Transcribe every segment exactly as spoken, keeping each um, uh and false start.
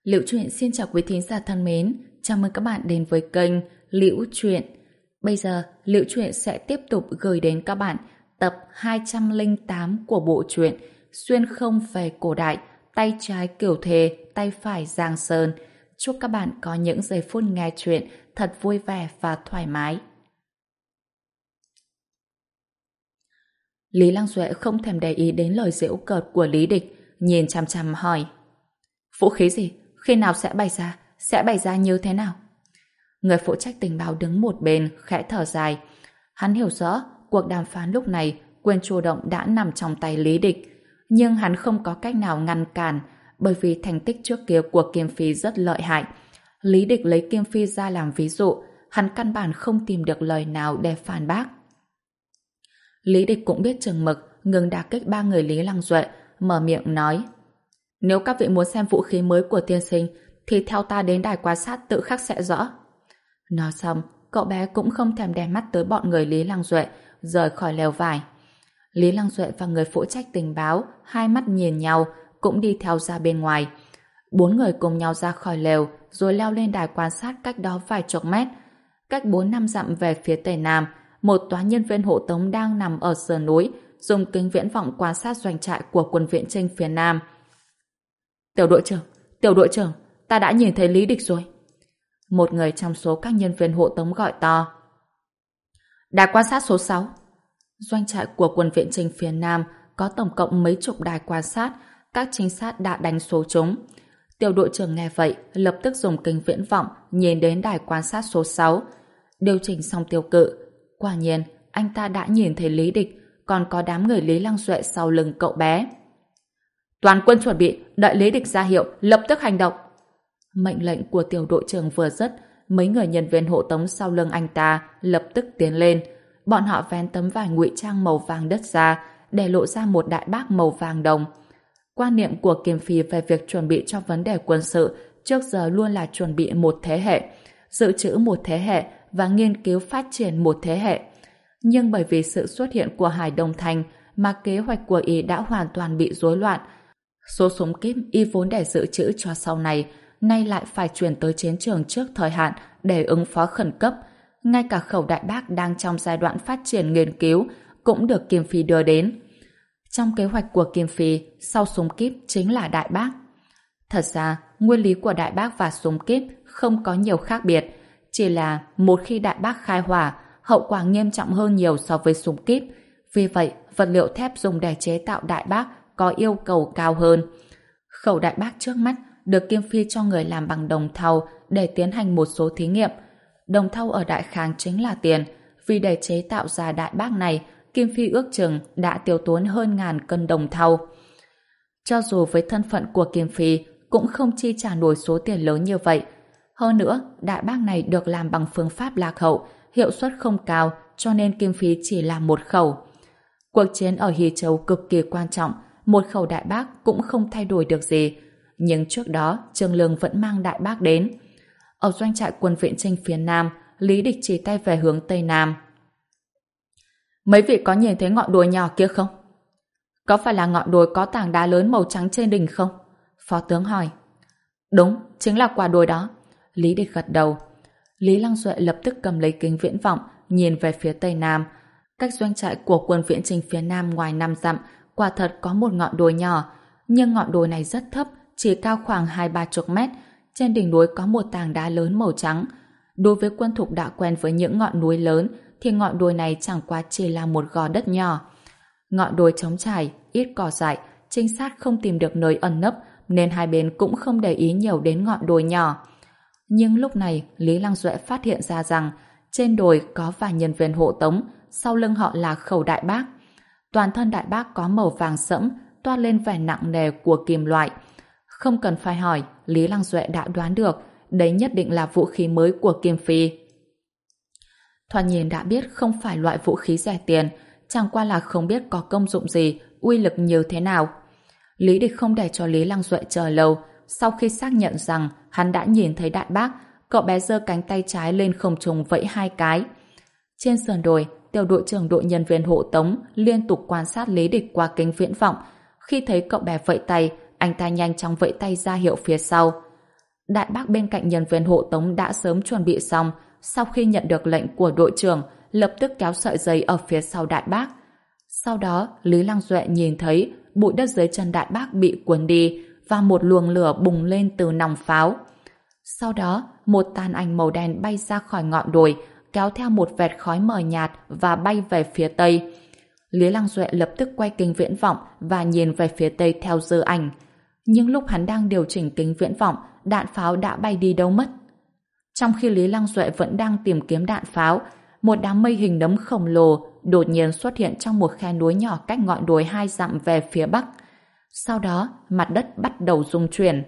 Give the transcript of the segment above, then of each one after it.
Liễu Chuyện xin chào quý thính giả thân mến, chào mừng các bạn đến với kênh Liễu Chuyện. Bây giờ, Liễu Chuyện sẽ tiếp tục gửi đến các bạn tập hai trăm lẻ tám của bộ truyện Xuyên không về cổ đại, tay trái Kiều Thề, tay phải Giang Sơn. Chúc các bạn có những giây phút nghe chuyện thật vui vẻ và thoải mái. Lý Lăng Duệ không thèm để ý đến lời giễu cợt của Lý Địch, nhìn chằm chằm hỏi: Vũ khí gì? Khi nào sẽ bày ra? Sẽ bày ra như thế nào? Người phụ trách tình báo đứng một bên, khẽ thở dài. Hắn hiểu rõ, cuộc đàm phán lúc này, quyền chủ động đã nằm trong tay Lý Địch. Nhưng hắn không có cách nào ngăn cản, bởi vì thành tích trước kia của Kim Phi rất lợi hại. Lý Địch lấy Kim Phi ra làm ví dụ, hắn căn bản không tìm được lời nào để phản bác. Lý Địch cũng biết chừng mực, ngừng đả kích ba người Lý Lăng Duệ, mở miệng nói: Nếu các vị muốn xem vũ khí mới của tiên sinh thì theo ta đến đài quan sát tự khắc sẽ rõ. Nói xong, cậu bé cũng không thèm để mắt tới bọn người Lý Lăng Duệ, rời khỏi lều vải. Lý Lăng Duệ và người phụ trách tình báo hai mắt nhìn nhau, cũng đi theo ra bên ngoài. Bốn người cùng nhau ra khỏi lều, rồi leo lên đài quan sát cách đó vài chục mét. Cách bốn năm dặm về phía tây nam, một tòa nhân viên hộ tống đang nằm ở sườn núi, dùng kính viễn vọng quan sát doanh trại của quân viện chinh phía nam. Tiểu đội trưởng, tiểu đội trưởng, ta đã nhìn thấy Lý Địch rồi. Một người trong số các nhân viên hộ tống gọi to. Đài quan sát số sáu. Doanh trại của quân viện chinh phía nam có tổng cộng mấy chục đài quan sát, các trinh sát đã đánh số chúng. Tiểu đội trưởng nghe vậy, lập tức dùng kính viễn vọng nhìn đến đài quan sát số sáu. Điều chỉnh xong tiêu cự. Quả nhiên, anh ta đã nhìn thấy Lý Địch, còn có đám người Lý Lăng Duệ sau lưng cậu bé. Toàn quân chuẩn bị, đợi Lý Địch ra hiệu, lập tức hành động. Mệnh lệnh của tiểu đội trưởng vừa dứt, mấy người nhân viên hộ tống sau lưng anh ta lập tức tiến lên. Bọn họ vén tấm vải ngụy trang màu vàng đất ra, để lộ ra một đại bác màu vàng đồng. Quan niệm của Kim Phi về việc chuẩn bị cho vấn đề quân sự trước giờ luôn là chuẩn bị một thế hệ, dự trữ một thế hệ và nghiên cứu phát triển một thế hệ. Nhưng bởi vì sự xuất hiện của Hải Đông Thành mà kế hoạch của y đã hoàn toàn bị rối loạn. Số súng kíp y vốn để dự trữ cho sau này, nay lại phải chuyển tới chiến trường trước thời hạn để ứng phó khẩn cấp. Ngay cả khẩu đại bác đang trong giai đoạn phát triển nghiên cứu cũng được Kim Phi đưa đến. Trong kế hoạch của Kim Phi, sau súng kíp chính là đại bác. Thật ra, nguyên lý của đại bác và súng kíp không có nhiều khác biệt, chỉ là một khi đại bác khai hỏa, hậu quả nghiêm trọng hơn nhiều so với súng kíp. Vì vậy, vật liệu thép dùng để chế tạo đại bác có yêu cầu cao hơn. Khẩu đại bác trước mắt được Kim Phi cho người làm bằng đồng thau để tiến hành một số thí nghiệm. Đồng thau ở Đại Khang chính là tiền, vì để chế tạo ra đại bác này, Kim Phi ước chừng đã tiêu tốn hơn ngàn cân đồng thau. Cho dù với thân phận của Kim Phi cũng không chi trả nổi số tiền lớn như vậy. Hơn nữa, đại bác này được làm bằng phương pháp lạc hậu, hiệu suất không cao, cho nên Kim Phi chỉ làm một khẩu. Cuộc chiến ở Hy Châu cực kỳ quan trọng, một khẩu đại bác cũng không thay đổi được gì. Nhưng trước đó, Trương Lương vẫn mang đại bác đến. Ở doanh trại quân viện chinh phía nam, Lý Địch chỉ tay về hướng tây nam. Mấy vị có nhìn thấy ngọn đồi nhỏ kia không? Có phải là ngọn đồi có tảng đá lớn màu trắng trên đỉnh không? Phó tướng hỏi. Đúng, chính là quả đồi đó. Lý Địch gật đầu. Lý Lăng Duệ lập tức cầm lấy kính viễn vọng, nhìn về phía tây nam. Cách doanh trại của quân viện chinh phía nam ngoài năm dặm, quả thật có một ngọn đồi nhỏ, nhưng ngọn đồi này rất thấp, chỉ cao khoảng hai ba chục mét. Trên đỉnh núi có một tảng đá lớn màu trắng. Đối với quân thục đã quen với những ngọn núi lớn, thì ngọn đồi này chẳng qua chỉ là một gò đất nhỏ. Ngọn đồi trống trải, ít cỏ dại, trinh sát không tìm được nơi ẩn nấp, nên hai bên cũng không để ý nhiều đến ngọn đồi nhỏ. Nhưng lúc này, Lý Lăng Duệ phát hiện ra rằng trên đồi có vài nhân viên hộ tống, sau lưng họ là khẩu đại bác. Toàn thân đại bác có màu vàng sẫm, toát lên vẻ nặng nề của kim loại. Không cần phải hỏi, Lý Lăng Duệ đã đoán được, đấy nhất định là vũ khí mới của Kim Phi. Thoạt nhìn đã biết không phải loại vũ khí rẻ tiền, chẳng qua là không biết có công dụng gì, uy lực như thế nào. Lý Địch không để cho Lý Lăng Duệ chờ lâu, sau khi xác nhận rằng hắn đã nhìn thấy đại bác, cậu bé giơ cánh tay trái lên không trung vẫy hai cái. Trên sườn đồi, tiểu đội trưởng đội nhân viên hộ tống liên tục quan sát Lý Địch qua kính viễn vọng. Khi thấy cậu bé vẫy tay, anh ta nhanh chóng vẫy tay ra hiệu phía sau. Đại bác bên cạnh nhân viên hộ tống đã sớm chuẩn bị xong, sau khi nhận được lệnh của đội trưởng, lập tức kéo sợi dây ở phía sau đại bác. Sau đó, Lý Lăng Duệ nhìn thấy bụi đất dưới chân đại bác bị cuốn đi và một luồng lửa bùng lên từ nòng pháo. Sau đó, một tàn ảnh màu đen bay ra khỏi ngọn đồi, kéo theo một vệt khói mờ nhạt và bay về phía tây. Lý Lăng Duệ lập tức quay kính viễn vọng và nhìn về phía tây theo dư ảnh. Nhưng lúc hắn đang điều chỉnh kính viễn vọng, đạn pháo đã bay đi đâu mất. Trong khi Lý Lăng Duệ vẫn đang tìm kiếm đạn pháo, một đám mây hình nấm khổng lồ đột nhiên xuất hiện trong một khe núi nhỏ cách ngọn đồi hai dặm về phía bắc. Sau đó, mặt đất bắt đầu rung chuyển.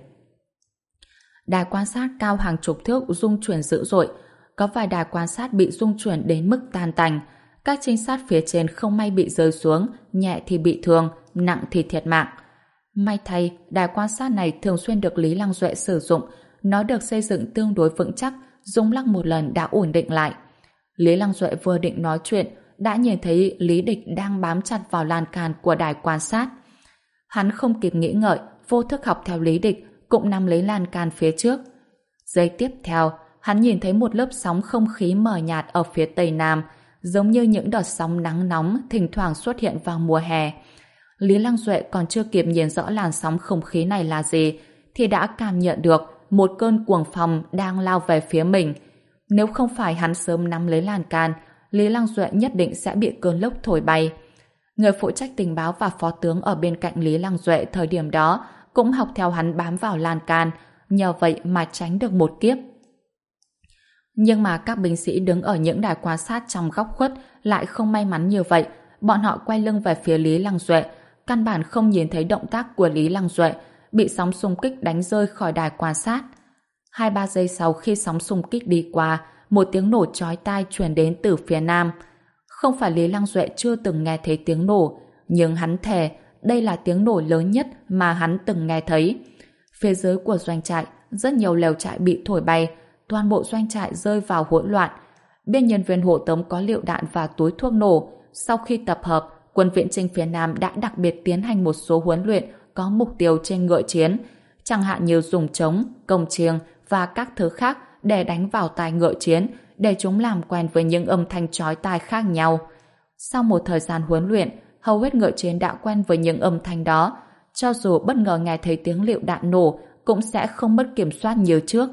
Đài quan sát cao hàng chục thước rung chuyển dữ dội, có vài đài quan sát bị rung chuyển đến mức tan tành. Các trinh sát phía trên không may bị rơi xuống, nhẹ thì bị thương, nặng thì thiệt mạng. May thay, đài quan sát này thường xuyên được Lý Lăng Duệ sử dụng, nó được xây dựng tương đối vững chắc, rung lắc một lần đã ổn định lại. Lý Lăng Duệ vừa định nói chuyện, đã nhìn thấy Lý Địch đang bám chặt vào lan can của đài quan sát. Hắn không kịp nghĩ ngợi, vô thức học theo Lý Địch, cũng nắm lấy lan can phía trước. Giây tiếp theo, hắn nhìn thấy một lớp sóng không khí mờ nhạt ở phía tây nam, giống như những đợt sóng nắng nóng thỉnh thoảng xuất hiện vào mùa hè. Lý Lăng Duệ còn chưa kịp nhìn rõ làn sóng không khí này là gì, thì đã cảm nhận được một cơn cuồng phong đang lao về phía mình. Nếu không phải hắn sớm nắm lấy lan can, Lý Lăng Duệ nhất định sẽ bị cơn lốc thổi bay. Người phụ trách tình báo và phó tướng ở bên cạnh Lý Lăng Duệ thời điểm đó cũng học theo hắn bám vào lan can, nhờ vậy mà tránh được một kiếp. Nhưng mà các binh sĩ đứng ở những đài quan sát trong góc khuất lại không may mắn như vậy. Bọn họ quay lưng về phía Lý Lăng Duệ, căn bản không nhìn thấy động tác của Lý Lăng Duệ, bị sóng xung kích đánh rơi khỏi đài quan sát. Hai ba giây sau khi sóng xung kích đi qua, một tiếng nổ chói tai truyền đến từ phía nam. Không phải Lý Lăng Duệ chưa từng nghe thấy tiếng nổ, nhưng hắn thề đây là tiếng nổ lớn nhất mà hắn từng nghe thấy. Phía dưới của doanh trại, rất nhiều lều trại bị thổi bay, toàn bộ doanh trại rơi vào hỗn loạn. Bên nhân viên hộ tống có lựu đạn và túi thuốc nổ. Sau khi tập hợp, quân viễn chinh phía Nam đã đặc biệt tiến hành một số huấn luyện có mục tiêu trên ngựa chiến, chẳng hạn như dùng trống, cồng chiêng và các thứ khác để đánh vào tai ngựa chiến, để chúng làm quen với những âm thanh chói tai khác nhau. Sau một thời gian huấn luyện, hầu hết ngựa chiến đã quen với những âm thanh đó. Cho dù bất ngờ nghe thấy tiếng lựu đạn nổ, cũng sẽ không mất kiểm soát như trước.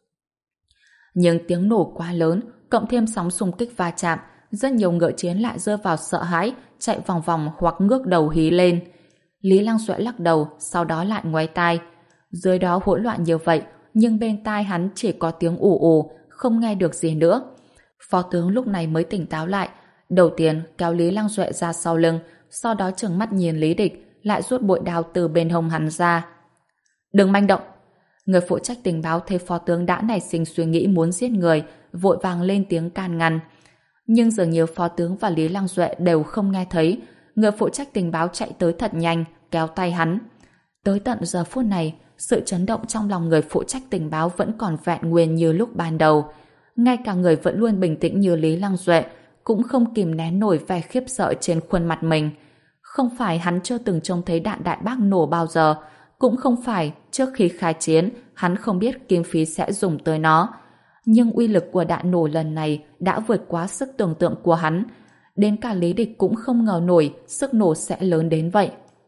Nhưng tiếng nổ quá lớn, cộng thêm sóng xung kích va chạm, rất nhiều ngựa chiến lại rơi vào sợ hãi, chạy vòng vòng hoặc ngước đầu hí lên. Lý Lăng Duệ lắc đầu, sau đó lại ngoáy tai. Dưới đó hỗn loạn như vậy, nhưng bên tai hắn chỉ có tiếng ù ù, không nghe được gì nữa. Phó tướng lúc này mới tỉnh táo lại, đầu tiên kéo Lý Lăng Duệ ra sau lưng, sau đó trừng mắt nhìn Lý Địch, lại rút bội đao từ bên hông hắn ra. Đừng manh động! Người phụ trách tình báo thấy phó tướng đã nảy sinh suy nghĩ muốn giết người, vội vàng lên tiếng can ngăn. Nhưng dường như phó tướng và Lý Lăng Duệ đều không nghe thấy. Người phụ trách tình báo chạy tới thật nhanh, kéo tay hắn. Tới tận giờ phút này, sự chấn động trong lòng người phụ trách tình báo vẫn còn vẹn nguyên như lúc ban đầu. Ngay cả người vẫn luôn bình tĩnh như Lý Lăng Duệ cũng không kìm nén nổi vẻ khiếp sợ trên khuôn mặt mình. Không phải hắn chưa từng trông thấy đạn đại bác nổ bao giờ, cũng không phải trước khi khai chiến hắn không biết kim phí sẽ dùng tới nó. Nhưng uy lực của đạn nổ lần này đã vượt quá sức tưởng tượng của hắn. Đến cả Lý Địch cũng không ngờ nổi sức nổ sẽ lớn đến vậy.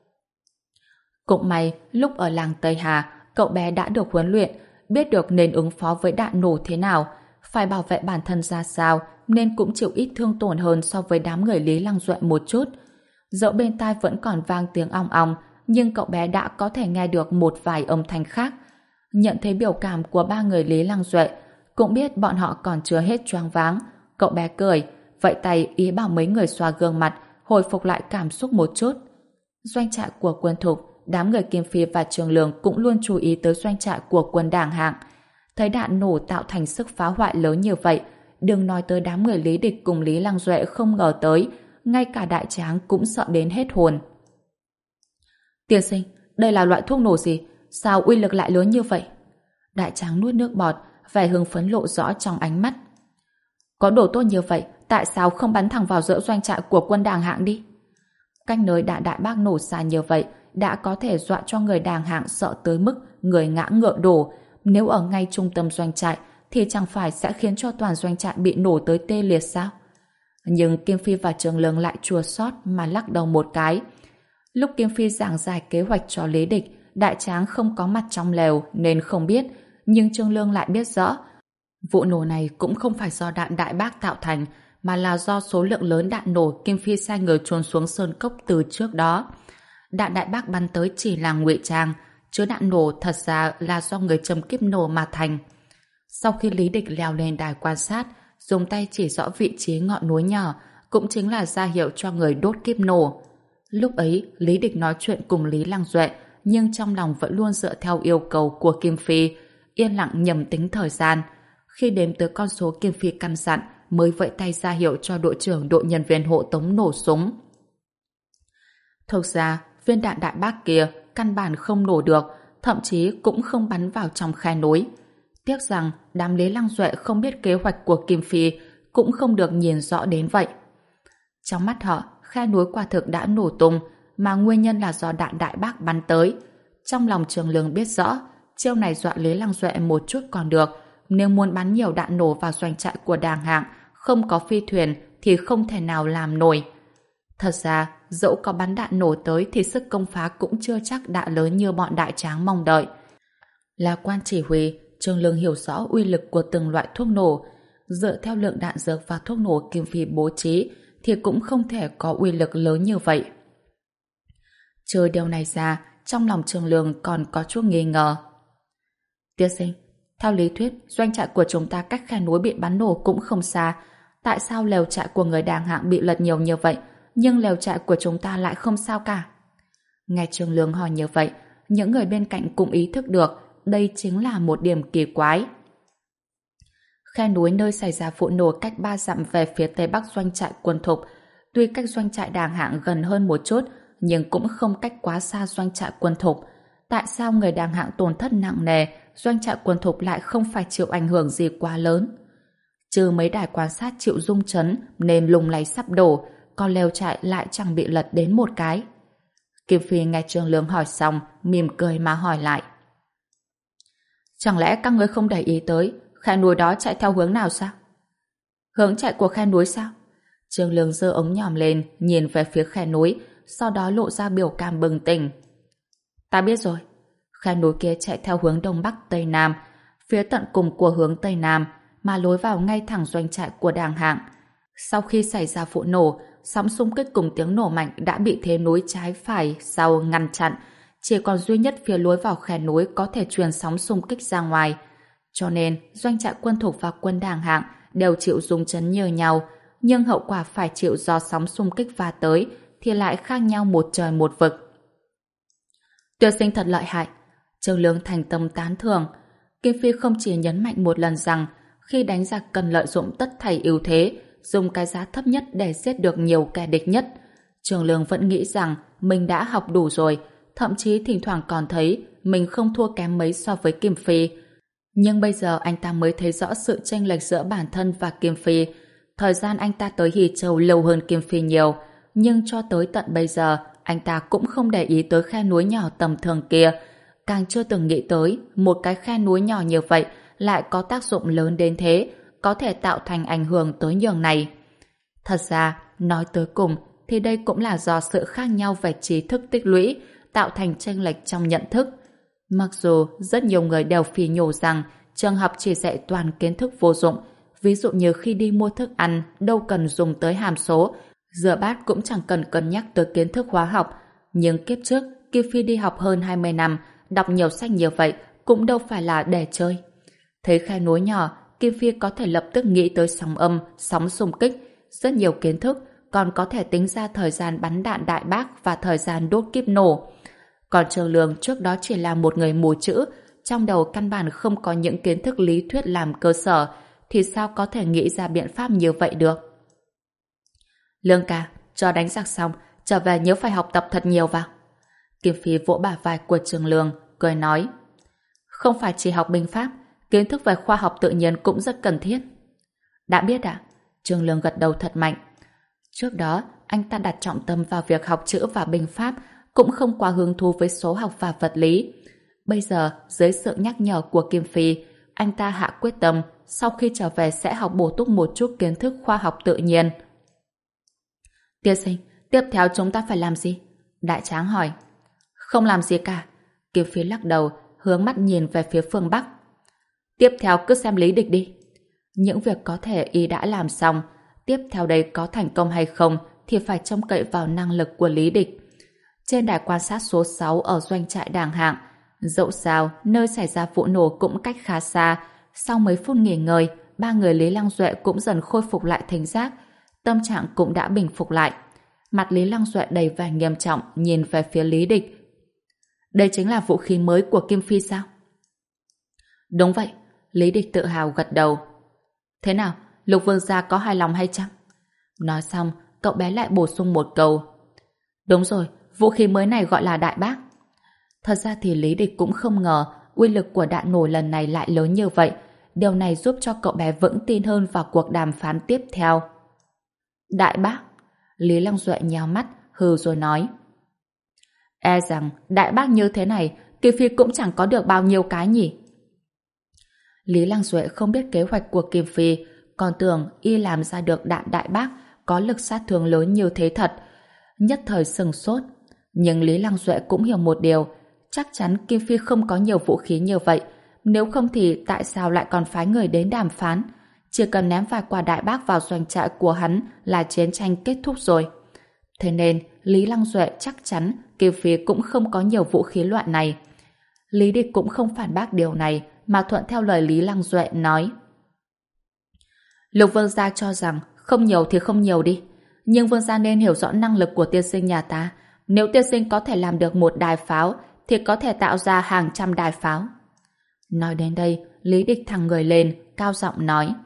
Cũng may, lúc ở làng Tây Hà, cậu bé đã được huấn luyện, biết được nên ứng phó với đạn nổ thế nào, phải bảo vệ bản thân ra sao, nên cũng chịu ít thương tổn hơn so với đám người Lý Lăng Duệ một chút. Dẫu bên tai vẫn còn vang tiếng ong ong, nhưng cậu bé đã có thể nghe được một vài âm thanh khác. Nhận thấy biểu cảm của ba người Lý Lăng Duệ, cũng biết bọn họ còn chưa hết choáng váng. Cậu bé cười, vẫy tay ý bảo mấy người xoa gương mặt, hồi phục lại cảm xúc một chút. Doanh trại của quân Thục, đám người Kim Phi và Trường Lương cũng luôn chú ý tới doanh trại của quân Đảng Hạng. Thấy đạn nổ tạo thành sức phá hoại lớn như vậy, đừng nói tới đám người Lý Địch cùng Lý Lăng Duệ không ngờ tới, ngay cả Đại Tráng cũng sợ đến hết hồn. Tiên sinh, đây là loại thuốc nổ gì? Sao uy lực lại lớn như vậy? Đại Tráng nuốt nước bọt, vẻ hưng phấn lộ rõ trong ánh mắt. Có đồ tốt như vậy, tại sao không bắn thẳng vào giữa doanh trại của quân Đảng Hạng đi? Cách nơi đạn đại bác nổ xa như vậy đã có thể dọa cho người Đảng Hạng sợ tới mức người ngã ngựa đổ, nếu ở ngay trung tâm doanh trại thì chẳng phải sẽ khiến cho toàn doanh trại bị nổ tới tê liệt sao? Nhưng Kim Phi và Trường Lương lại chua xót mà lắc đầu một cái. Lúc Kim Phi giảng giải kế hoạch cho Lý Địch, Đại Tráng không có mặt trong lều nên không biết, nhưng Trương Lương lại biết rõ. Vụ nổ này cũng không phải do đạn đại bác tạo thành, mà là do số lượng lớn đạn nổ Kim Phi sai người trốn xuống sơn cốc từ trước đó. Đạn đại bác bắn tới chỉ là ngụy trang, chứ đạn nổ thật ra là do người châm kíp nổ mà thành. Sau khi Lý Địch leo lên đài quan sát, dùng tay chỉ rõ vị trí ngọn núi nhỏ, cũng chính là ra hiệu cho người đốt kíp nổ. Lúc ấy, Lý Địch nói chuyện cùng Lý Lăng Duệ, nhưng trong lòng vẫn luôn dựa theo yêu cầu của Kim Phi, yên lặng nhầm tính thời gian. Khi đếm tới con số Kim Phi căn dặn, mới vẫy tay ra hiệu cho đội trưởng đội nhân viên hộ tống nổ súng. Thực ra, viên đạn đại bác kia căn bản không nổ được, thậm chí cũng không bắn vào trong khe núi. Tiếc rằng đám Lý Lăng Duệ không biết kế hoạch của Kim Phi, cũng không được nhìn rõ đến vậy. Trong mắt họ, khe núi quả thực đã nổ tung, mà nguyên nhân là do đạn đại bác bắn tới. Trong lòng Trường Lương biết rõ, chiêu này dọa Lý Lăng Duệ một chút còn được, nếu muốn bắn nhiều đạn nổ vào doanh trại của Đàng Hạng, không có phi thuyền thì không thể nào làm nổi. Thật ra, dẫu có bắn đạn nổ tới thì sức công phá cũng chưa chắc đã lớn như bọn Đại Tráng mong đợi. Là quan chỉ huy, Trường Lương hiểu rõ uy lực của từng loại thuốc nổ. Dựa theo lượng đạn dược và thuốc nổ Kim Phi bố trí thì cũng không thể có uy lực lớn như vậy. Trừ điều này ra, trong lòng Trường Lương còn có chút nghi ngờ. Tiên sinh, theo lý thuyết, doanh trại của chúng ta cách khe núi bị bắn nổ cũng không xa. Tại sao lều trại của người Đàng Hạng bị lật nhiều như vậy, nhưng lều trại của chúng ta lại không sao cả? Nghe Trường Lương hỏi như vậy, những người bên cạnh cũng ý thức được đây chính là một điểm kỳ quái. Khe núi nơi xảy ra vụ nổ cách ba dặm về phía tây bắc doanh trại Quân Thục. Tuy cách doanh trại Đàng Hạng gần hơn một chút, nhưng cũng không cách quá xa doanh trại Quân Thục. Tại sao người Đàng Hạng tổn thất nặng nề, doanh trại Quân Thục lại không phải chịu ảnh hưởng gì quá lớn? Trừ mấy đài quan sát chịu rung chấn nên lùng lay sắp đổ, còn lều trại lại chẳng bị lật đến một cái. Kim Phi nghe Trường Lương hỏi xong, mỉm cười mà hỏi lại. Chẳng lẽ các ngươi không để ý tới khe núi đó chạy theo hướng nào sao? Hướng chạy của khe núi sao? Trường Lương giơ ống nhòm lên, nhìn về phía khe núi, sau đó lộ ra biểu cảm bừng tỉnh. Ta biết rồi. Khe núi kia chạy theo hướng đông bắc tây nam, phía tận cùng của hướng tây nam, mà lối vào ngay thẳng doanh trại của Đàng Hạng. Sau khi xảy ra vụ nổ, sóng xung kích cùng tiếng nổ mạnh đã bị thế núi trái phải sau ngăn chặn, chỉ còn duy nhất phía lối vào khe núi có thể truyền sóng xung kích ra ngoài. Cho nên, doanh trại Quân Thục và quân Đàng Hạng đều chịu rung chấn như nhau, nhưng hậu quả phải chịu do sóng xung kích va tới thì lại khác nhau một trời một vực. Tuyệt sinh thật lợi hại. Trường Lương thành tâm tán thưởng. Kim Phi không chỉ nhấn mạnh một lần rằng khi đánh giặc cần lợi dụng tất thảy ưu thế, dùng cái giá thấp nhất để giết được nhiều kẻ địch nhất. Trường Lương vẫn nghĩ rằng mình đã học đủ rồi, thậm chí thỉnh thoảng còn thấy mình không thua kém mấy so với Kim Phi. Nhưng bây giờ anh ta mới thấy rõ sự chênh lệch giữa bản thân và Kim Phi. Thời gian anh ta tới Hy Châu lâu hơn Kim Phi nhiều, nhưng cho tới tận bây giờ anh ta cũng không để ý tới khe núi nhỏ tầm thường kia, càng chưa từng nghĩ tới một cái khe núi nhỏ như vậy lại có tác dụng lớn đến thế, có thể tạo thành ảnh hưởng tới nhường này. Thật ra, nói tới cùng thì đây cũng là do sự khác nhau về trí thức tích lũy tạo thành chênh lệch trong nhận thức. Mặc dù rất nhiều người đều phỉ nhổ rằng trường học chỉ dạy toàn kiến thức vô dụng, ví dụ như khi đi mua thức ăn đâu cần dùng tới hàm số, rửa bát cũng chẳng cần cân nhắc tới kiến thức hóa học, nhưng kiếp trước Kim Phi đi học hơn hai mươi năm, đọc nhiều sách như vậy cũng đâu phải là để chơi. Thấy khe núi nhỏ, Kim Phi có thể lập tức nghĩ tới sóng âm, sóng xung kích, rất nhiều kiến thức, còn có thể tính ra thời gian bắn đạn đại bác và thời gian đốt kíp nổ. Còn Trường Lương trước đó chỉ là một người mù chữ, trong đầu căn bản không có những kiến thức lý thuyết làm cơ sở, thì sao có thể nghĩ ra biện pháp như vậy được? Lương ca, cho đánh giặc xong, trở về nhớ phải học tập thật nhiều vào. Kim Phi vỗ bả vai của Trường Lương, cười nói. Không phải chỉ học binh pháp, kiến thức về khoa học tự nhiên cũng rất cần thiết. Đã biết ạ? Trường Lương gật đầu thật mạnh. Trước đó, anh ta đặt trọng tâm vào việc học chữ và binh pháp, cũng không quá hứng thú với số học và vật lý. Bây giờ, dưới sự nhắc nhở của Kim Phi, anh ta hạ quyết tâm sau khi trở về sẽ học bổ túc một chút kiến thức khoa học tự nhiên. Tiên sinh, tiếp theo chúng ta phải làm gì? Đại Tráng hỏi. Không làm gì cả. Kim Phi lắc đầu, hướng mắt nhìn về phía phương Bắc. Tiếp theo cứ xem lý địch đi. Những việc có thể y đã làm xong, tiếp theo đây có thành công hay không thì phải trông cậy vào năng lực của lý địch. Trên đài quan sát số sáu ở doanh trại Đàng Hạng, dẫu sao nơi xảy ra vụ nổ cũng cách khá xa. Sau mấy phút nghỉ ngơi, ba người Lý Lăng Duệ cũng dần khôi phục lại thính giác, tâm trạng cũng đã bình phục lại. Mặt Lý Lăng Duệ đầy vẻ nghiêm trọng nhìn về phía lý địch. Đây chính là vũ khí mới của Kim Phi sao? Đúng vậy. Lý địch tự hào gật đầu. Thế nào, Lục Vương gia có hài lòng hay chăng? Nói xong, cậu bé lại bổ sung một câu. Đúng rồi, vũ khí mới này gọi là Đại Bác. Thật ra thì Lý địch cũng không ngờ uy lực của đạn nổ lần này lại lớn như vậy. Điều này giúp cho cậu bé vững tin hơn vào cuộc đàm phán tiếp theo. Đại Bác? Lý Lăng Duệ nheo mắt, hừ rồi nói. E rằng Đại Bác như thế này, Kim Phi cũng chẳng có được bao nhiêu cái nhỉ? Lý Lăng Duệ không biết kế hoạch của Kim Phi, còn tưởng y làm ra được đạn Đại Bác có lực sát thương lớn như thế thật. Nhất thời sừng sốt. Nhưng Lý Lăng Duệ cũng hiểu một điều, chắc chắn Kim Phi không có nhiều vũ khí như vậy. Nếu không thì tại sao lại còn phái người đến đàm phán? Chỉ cần ném vài quả Đại Bác vào doanh trại của hắn là chiến tranh kết thúc rồi. Thế nên Lý Lăng Duệ chắc chắn Kim Phi cũng không có nhiều vũ khí loại này. Lý địch cũng không phản bác điều này mà thuận theo lời Lý Lăng Duệ nói. Lục Vương gia cho rằng không nhiều thì không nhiều đi, nhưng Vương gia nên hiểu rõ năng lực của tiên sinh nhà ta. Nếu tiên sinh có thể làm được một đài pháo thì có thể tạo ra hàng trăm đài pháo. Nói đến đây, Lý địch thẳng người lên, cao giọng nói.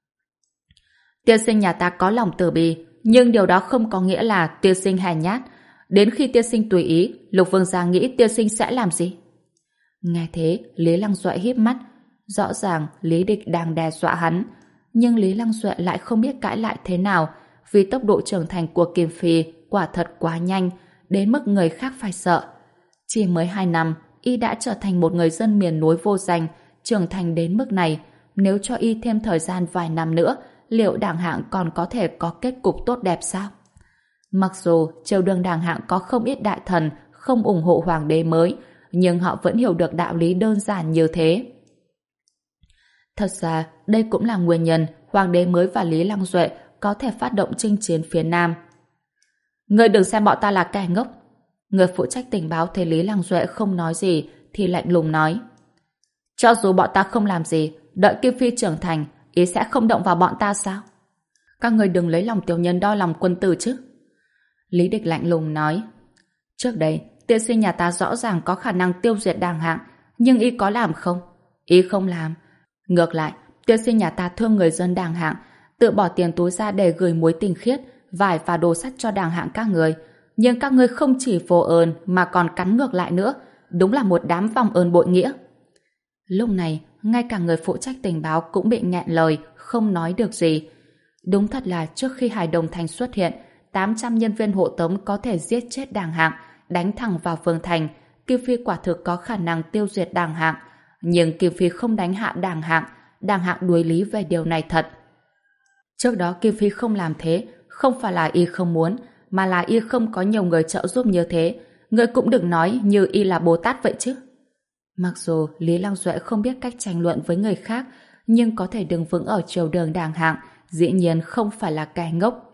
Tiên sinh nhà ta có lòng từ bi, nhưng điều đó không có nghĩa là tiên sinh hèn nhát. Đến khi tiên sinh tùy ý, Lục Vương gia nghĩ tiên sinh sẽ làm gì? Nghe thế, Lý Lăng Duệ híp mắt. Rõ ràng Lý địch đang đe dọa hắn, nhưng Lý Lăng Duệ lại không biết cãi lại thế nào, vì tốc độ trưởng thành của Kim Phi quả thật quá nhanh, đến mức người khác phải sợ. Chỉ mới hai năm, y đã trở thành một người dân miền núi vô danh, trưởng thành đến mức này. Nếu cho y thêm thời gian vài năm nữa, liệu Đàng Hạng còn có thể có kết cục tốt đẹp sao? Mặc dù triều đường Đàng Hạng có không ít đại thần không ủng hộ hoàng đế mới, nhưng họ vẫn hiểu được đạo lý đơn giản như thế. Thật ra, đây cũng là nguyên nhân hoàng đế mới và Lý Lăng Duệ có thể phát động chinh chiến phía Nam. Ngươi đừng xem bọn ta là kẻ ngốc. Người phụ trách tình báo thấy Lý Lăng Duệ không nói gì thì lạnh lùng nói. Cho dù bọn ta không làm gì, đợi Kim Phi trưởng thành, ý sẽ không động vào bọn ta sao? Các người đừng lấy lòng tiểu nhân đo lòng quân tử chứ. Lý địch lạnh lùng nói. Trước đây, tiên sinh nhà ta rõ ràng có khả năng tiêu diệt Đàng Hạng, nhưng y có làm không? Y không làm. Ngược lại, tiên sinh nhà ta thương người dân Đàng Hạng, tự bỏ tiền túi ra để gửi muối tinh khiết, vải và đồ sắt cho Đàng Hạng các người. Nhưng các ngươi không chỉ vô ơn mà còn cắn ngược lại nữa. Đúng là một đám vong ơn bội nghĩa. Lúc này, ngay cả người phụ trách tình báo cũng bị nghẹn lời, không nói được gì. Đúng thật là trước khi Hải Đồng Thành xuất hiện, tám trăm nhân viên hộ tống có thể giết chết Đàng Hạng, đánh thẳng vào Vương Thành. Kim Phi quả thực có khả năng tiêu diệt Đàng Hạng. Nhưng Kim Phi không đánh hạ Đàng Hạng, Đàng Hạng đuối lý về điều này thật. Trước đó Kim Phi không làm thế, không phải là y không muốn, mà là y không có nhiều người trợ giúp như thế. Người cũng đừng nói như y là Bồ Tát vậy chứ. Mặc dù Lý Lăng Duệ không biết cách tranh luận với người khác, nhưng có thể đứng vững ở triều đường Đàng Hạng, dĩ nhiên không phải là kẻ ngốc.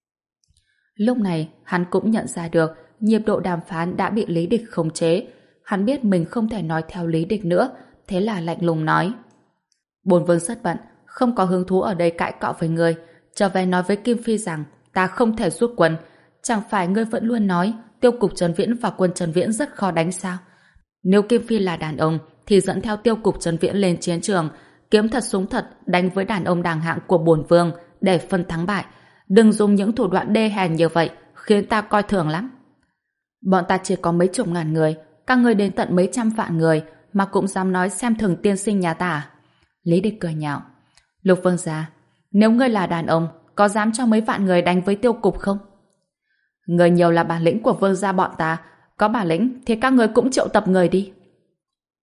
Lúc này, hắn cũng nhận ra được nhịp độ đàm phán đã bị Lý địch khống chế. Hắn biết mình không thể nói theo Lý địch nữa, thế là lạnh lùng nói. Bổn vương rất bận, không có hứng thú ở đây cãi cọ với ngươi. Trở về nói với Kim Phi rằng ta không thể rút quân. Chẳng phải ngươi vẫn luôn nói tiêu cục Trần Viễn và quân Trần Viễn rất khó đánh sao? Nếu Kim Phi là đàn ông thì dẫn theo tiêu cục Trần Viễn lên chiến trường, kiếm thật súng thật đánh với đàn ông Đàng Hạng của bổn vương để phân thắng bại. Đừng dùng những thủ đoạn đê hèn như vậy, khiến ta coi thường lắm. Bọn ta chỉ có mấy chục ngàn người, các ngươi đến tận mấy trăm vạn người mà cũng dám nói xem thường tiên sinh nhà ta à? Lý địch cười nhạo. Lục Vương gia, nếu ngươi là đàn ông, có dám cho mấy vạn người đánh với tiêu cục không? Người nhiều là bản lĩnh của vương gia bọn ta, có bản lĩnh thì các ngươi cũng triệu tập người đi.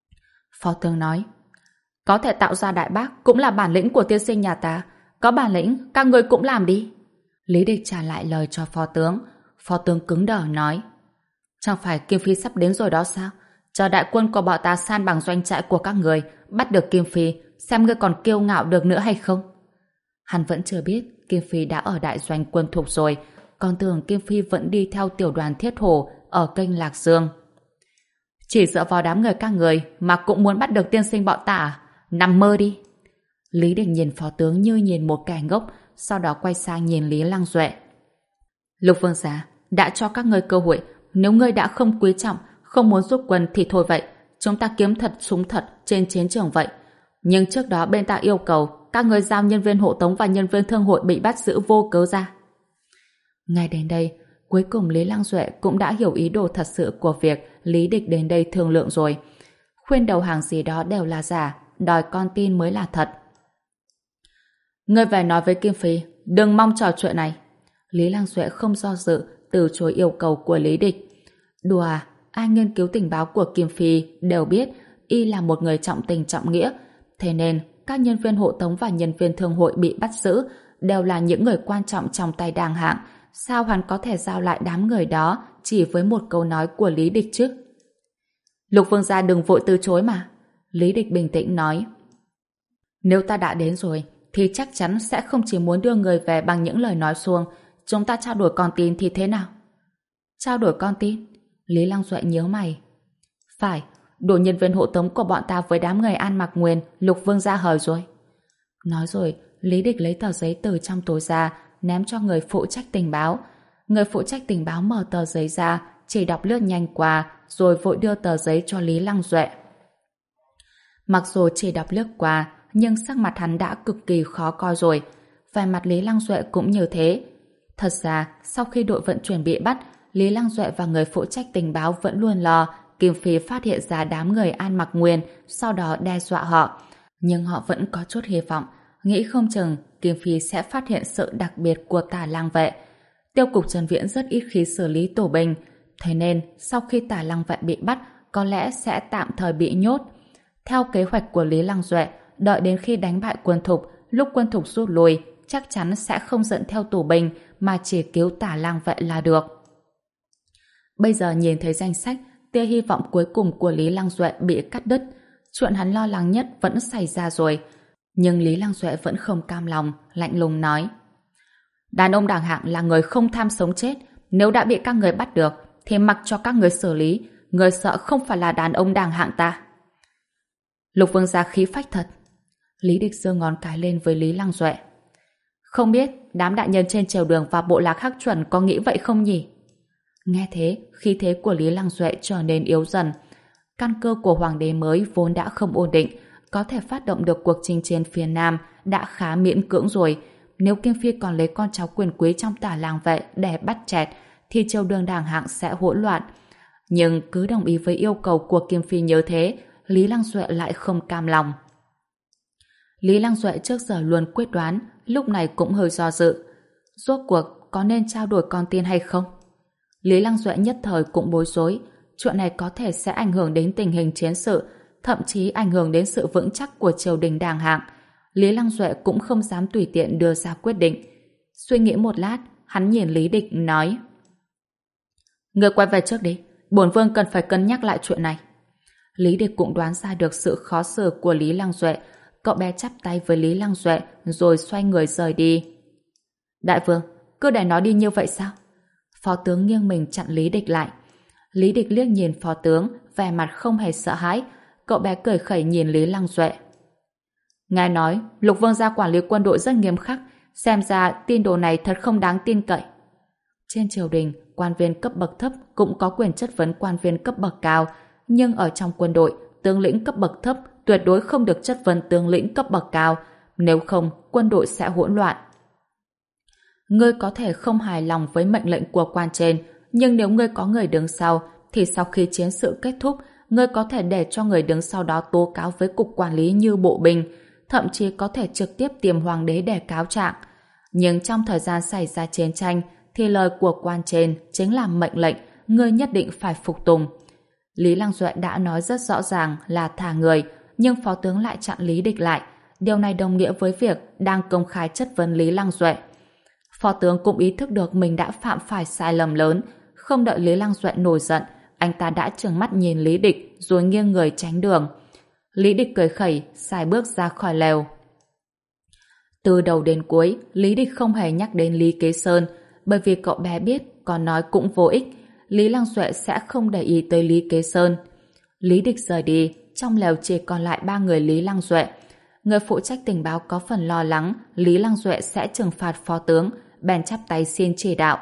Phó tướng nói, có thể tạo ra đại bác cũng là bản lĩnh của tiên sinh nhà ta. Có bản lĩnh, các người cũng làm đi. Lý Địch trả lại lời cho phó tướng. Phó tướng cứng đờ nói, chẳng phải Kim Phi sắp đến rồi đó sao? Chờ đại quân của bọn ta san bằng doanh trại của các người, bắt được Kim Phi, xem ngươi còn kiêu ngạo được nữa hay không? Hắn vẫn chưa biết Kim Phi đã ở đại doanh quân thục rồi, còn tưởng Kim Phi vẫn đi theo tiểu đoàn Thiết Hổ ở kênh Lạc Dương. Chỉ dựa vào đám người các người mà cũng muốn bắt được tiên sinh bọn ta à? Nằm mơ đi. Lý Địch nhìn phó tướng như nhìn một kẻ ngốc, sau đó quay sang nhìn Lý Lăng Duệ. Lục Vương gia đã cho các ngươi cơ hội, nếu ngươi đã không quý trọng, không muốn giúp quân thì thôi vậy, chúng ta kiếm thật súng thật trên chiến trường vậy. Nhưng trước đó bên ta yêu cầu các ngươi giao nhân viên hộ tống và nhân viên thương hội bị bắt giữ vô cớ ra. Ngay đến đây, cuối cùng Lý Lăng Duệ cũng đã hiểu ý đồ thật sự của việc Lý Địch đến đây thương lượng rồi. Khuyên đầu hàng gì đó đều là giả, đòi con tin mới là thật. Ngươi về nói với Kim Phi, đừng mong trò chuyện này. Lý Lăng Duệ không do dự, từ chối yêu cầu của Lý Địch. Đùa à, ai nghiên cứu tình báo của Kim Phi đều biết y là một người trọng tình trọng nghĩa, thế nên các nhân viên hộ tống và nhân viên thương hội bị bắt giữ đều là những người quan trọng trong tay Đàng Hạng. Sao hắn có thể giao lại đám người đó chỉ với một câu nói của Lý Địch chứ? Lục Vương gia đừng vội từ chối mà. Lý Địch bình tĩnh nói, nếu ta đã đến rồi thì chắc chắn sẽ không chỉ muốn đưa người về bằng những lời nói suông. Chúng ta trao đổi con tin thì thế nào? Trao đổi con tin? Lý Lăng Duệ nhớ mày. Phải, đồ nhân viên hộ tống của bọn ta với đám người An Mặc Nguyên, Lục Vương gia hời rồi. Nói rồi, Lý Địch lấy tờ giấy từ trong túi ra, ném cho người phụ trách tình báo. Người phụ trách tình báo mở tờ giấy ra, chỉ đọc lướt nhanh qua, rồi vội đưa tờ giấy cho Lý Lăng Duệ. Mặc dù chỉ đọc lướt qua, nhưng sắc mặt hắn đã cực kỳ khó coi rồi. Vẻ mặt Lý Lăng Duệ cũng như thế. Thật ra, sau khi đội vận chuyển bị bắt, Lý Lăng Duệ và người phụ trách tình báo vẫn luôn lo Kim Phi phát hiện ra đám người An Mặc Nguyên, sau đó đe dọa họ. Nhưng họ vẫn có chút hy vọng, nghĩ không chừng Kim Phi sẽ phát hiện sự đặc biệt của Tả Lang Vệ. Tiêu cục Trần Viễn rất ít khi xử lý tù binh, thế nên sau khi Tả Lang Vệ bị bắt, có lẽ sẽ tạm thời bị nhốt. Theo kế hoạch của Lý Lăng Duệ, đợi đến khi đánh bại quân thục, lúc quân thục rút lui, chắc chắn sẽ không dẫn theo tù binh mà chỉ cứu Tả Lang Vệ là được. Bây giờ nhìn thấy danh sách, tia hy vọng cuối cùng của Lý Lăng Duệ bị cắt đứt. Chuyện hắn lo lắng nhất vẫn xảy ra rồi. Nhưng Lý Lăng Duệ vẫn không cam lòng, lạnh lùng nói, đàn ông Đàng Hạng là người không tham sống chết, nếu đã bị các người bắt được thì mặc cho các người xử lý, người sợ không phải là đàn ông Đàng Hạng ta. Lục Vương gia khí phách thật. Lý Địch giơ ngón cái lên với Lý Lăng Duệ. Không biết đám đại nhân trên triều đường và bộ lạc Hắc Chuẩn có nghĩ vậy không nhỉ? Nghe thế, khí thế của Lý Lăng Duệ trở nên yếu dần. Căn cơ của hoàng đế mới vốn đã không ổn định, có thể phát động được cuộc chinh chiến phía Nam đã khá miễn cưỡng rồi. Nếu Kim Phi còn lấy con cháu quyền quý trong Tả Lang Vệ để bắt chẹt, thì triều đường Đàng Hạng sẽ hỗn loạn. Nhưng cứ đồng ý với yêu cầu của Kim Phi như thế, Lý Lăng Duệ lại không cam lòng. Lý Lăng Duệ trước giờ luôn quyết đoán, lúc này cũng hơi do dự. Rốt cuộc có nên trao đổi con tin hay không? Lý Lăng Duệ nhất thời cũng bối rối. Chuyện này có thể sẽ ảnh hưởng đến tình hình chiến sự, thậm chí ảnh hưởng đến sự vững chắc của triều đình Đàng Hạng. Lý Lăng Duệ cũng không dám tùy tiện đưa ra quyết định. Suy nghĩ một lát, hắn nhìn Lý Địch nói, người quay về trước đi, bổn vương cần phải cân nhắc lại chuyện này. Lý Địch cũng đoán ra được sự khó xử của Lý Lăng Duệ. Cậu bé chắp tay với Lý Lăng Duệ rồi xoay người rời đi. Đại vương, cứ để nó đi như vậy sao? Phó tướng nghiêng mình chặn Lý Địch lại. Lý Địch liếc nhìn phó tướng, vẻ mặt không hề sợ hãi. Cậu bé cười khẩy nhìn Lý Lăng Duệ. Ngài nói Lục Vương gia quản lý quân đội rất nghiêm khắc, xem ra tin đồn này thật không đáng tin cậy. Trên triều đình, quan viên cấp bậc thấp cũng có quyền chất vấn quan viên cấp bậc cao, nhưng ở trong quân đội, tướng lĩnh cấp bậc thấp tuyệt đối không được chất vấn tướng lĩnh cấp bậc cao, nếu không quân đội sẽ hỗn loạn. Ngươi có thể không hài lòng với mệnh lệnh của quan trên, nhưng nếu ngươi có người đứng sau, thì sau khi chiến sự kết thúc, ngươi có thể để cho người đứng sau đó tố cáo với cục quản lý như bộ binh, thậm chí có thể trực tiếp tìm hoàng đế để cáo trạng. Nhưng trong thời gian xảy ra chiến tranh, thì lời của quan trên chính là mệnh lệnh, ngươi nhất định phải phục tùng. Lý Lăng Duệ đã nói rất rõ ràng là thả người, nhưng phó tướng lại chặn Lý Địch lại. Điều này đồng nghĩa với việc đang công khai chất vấn Lý Lăng Duệ. Phó tướng cũng ý thức được mình đã phạm phải sai lầm lớn. Không đợi Lý Lăng Duệ nổi giận, anh ta đã trừng mắt nhìn Lý Địch rồi nghiêng người tránh đường. Lý Địch cười khẩy, xài bước ra khỏi lều. Từ đầu đến cuối, Lý Địch không hề nhắc đến Lý Kế Sơn, bởi vì cậu bé biết còn nói cũng vô ích. Lý Lăng Duệ sẽ không để ý tới Lý Kế Sơn. Lý Địch rời đi, trong lều chỉ còn lại ba người Lý Lăng Duệ. Người phụ trách tình báo có phần lo lắng Lý Lăng Duệ sẽ trừng phạt phó tướng, bèn chắp tay xin chỉ đạo.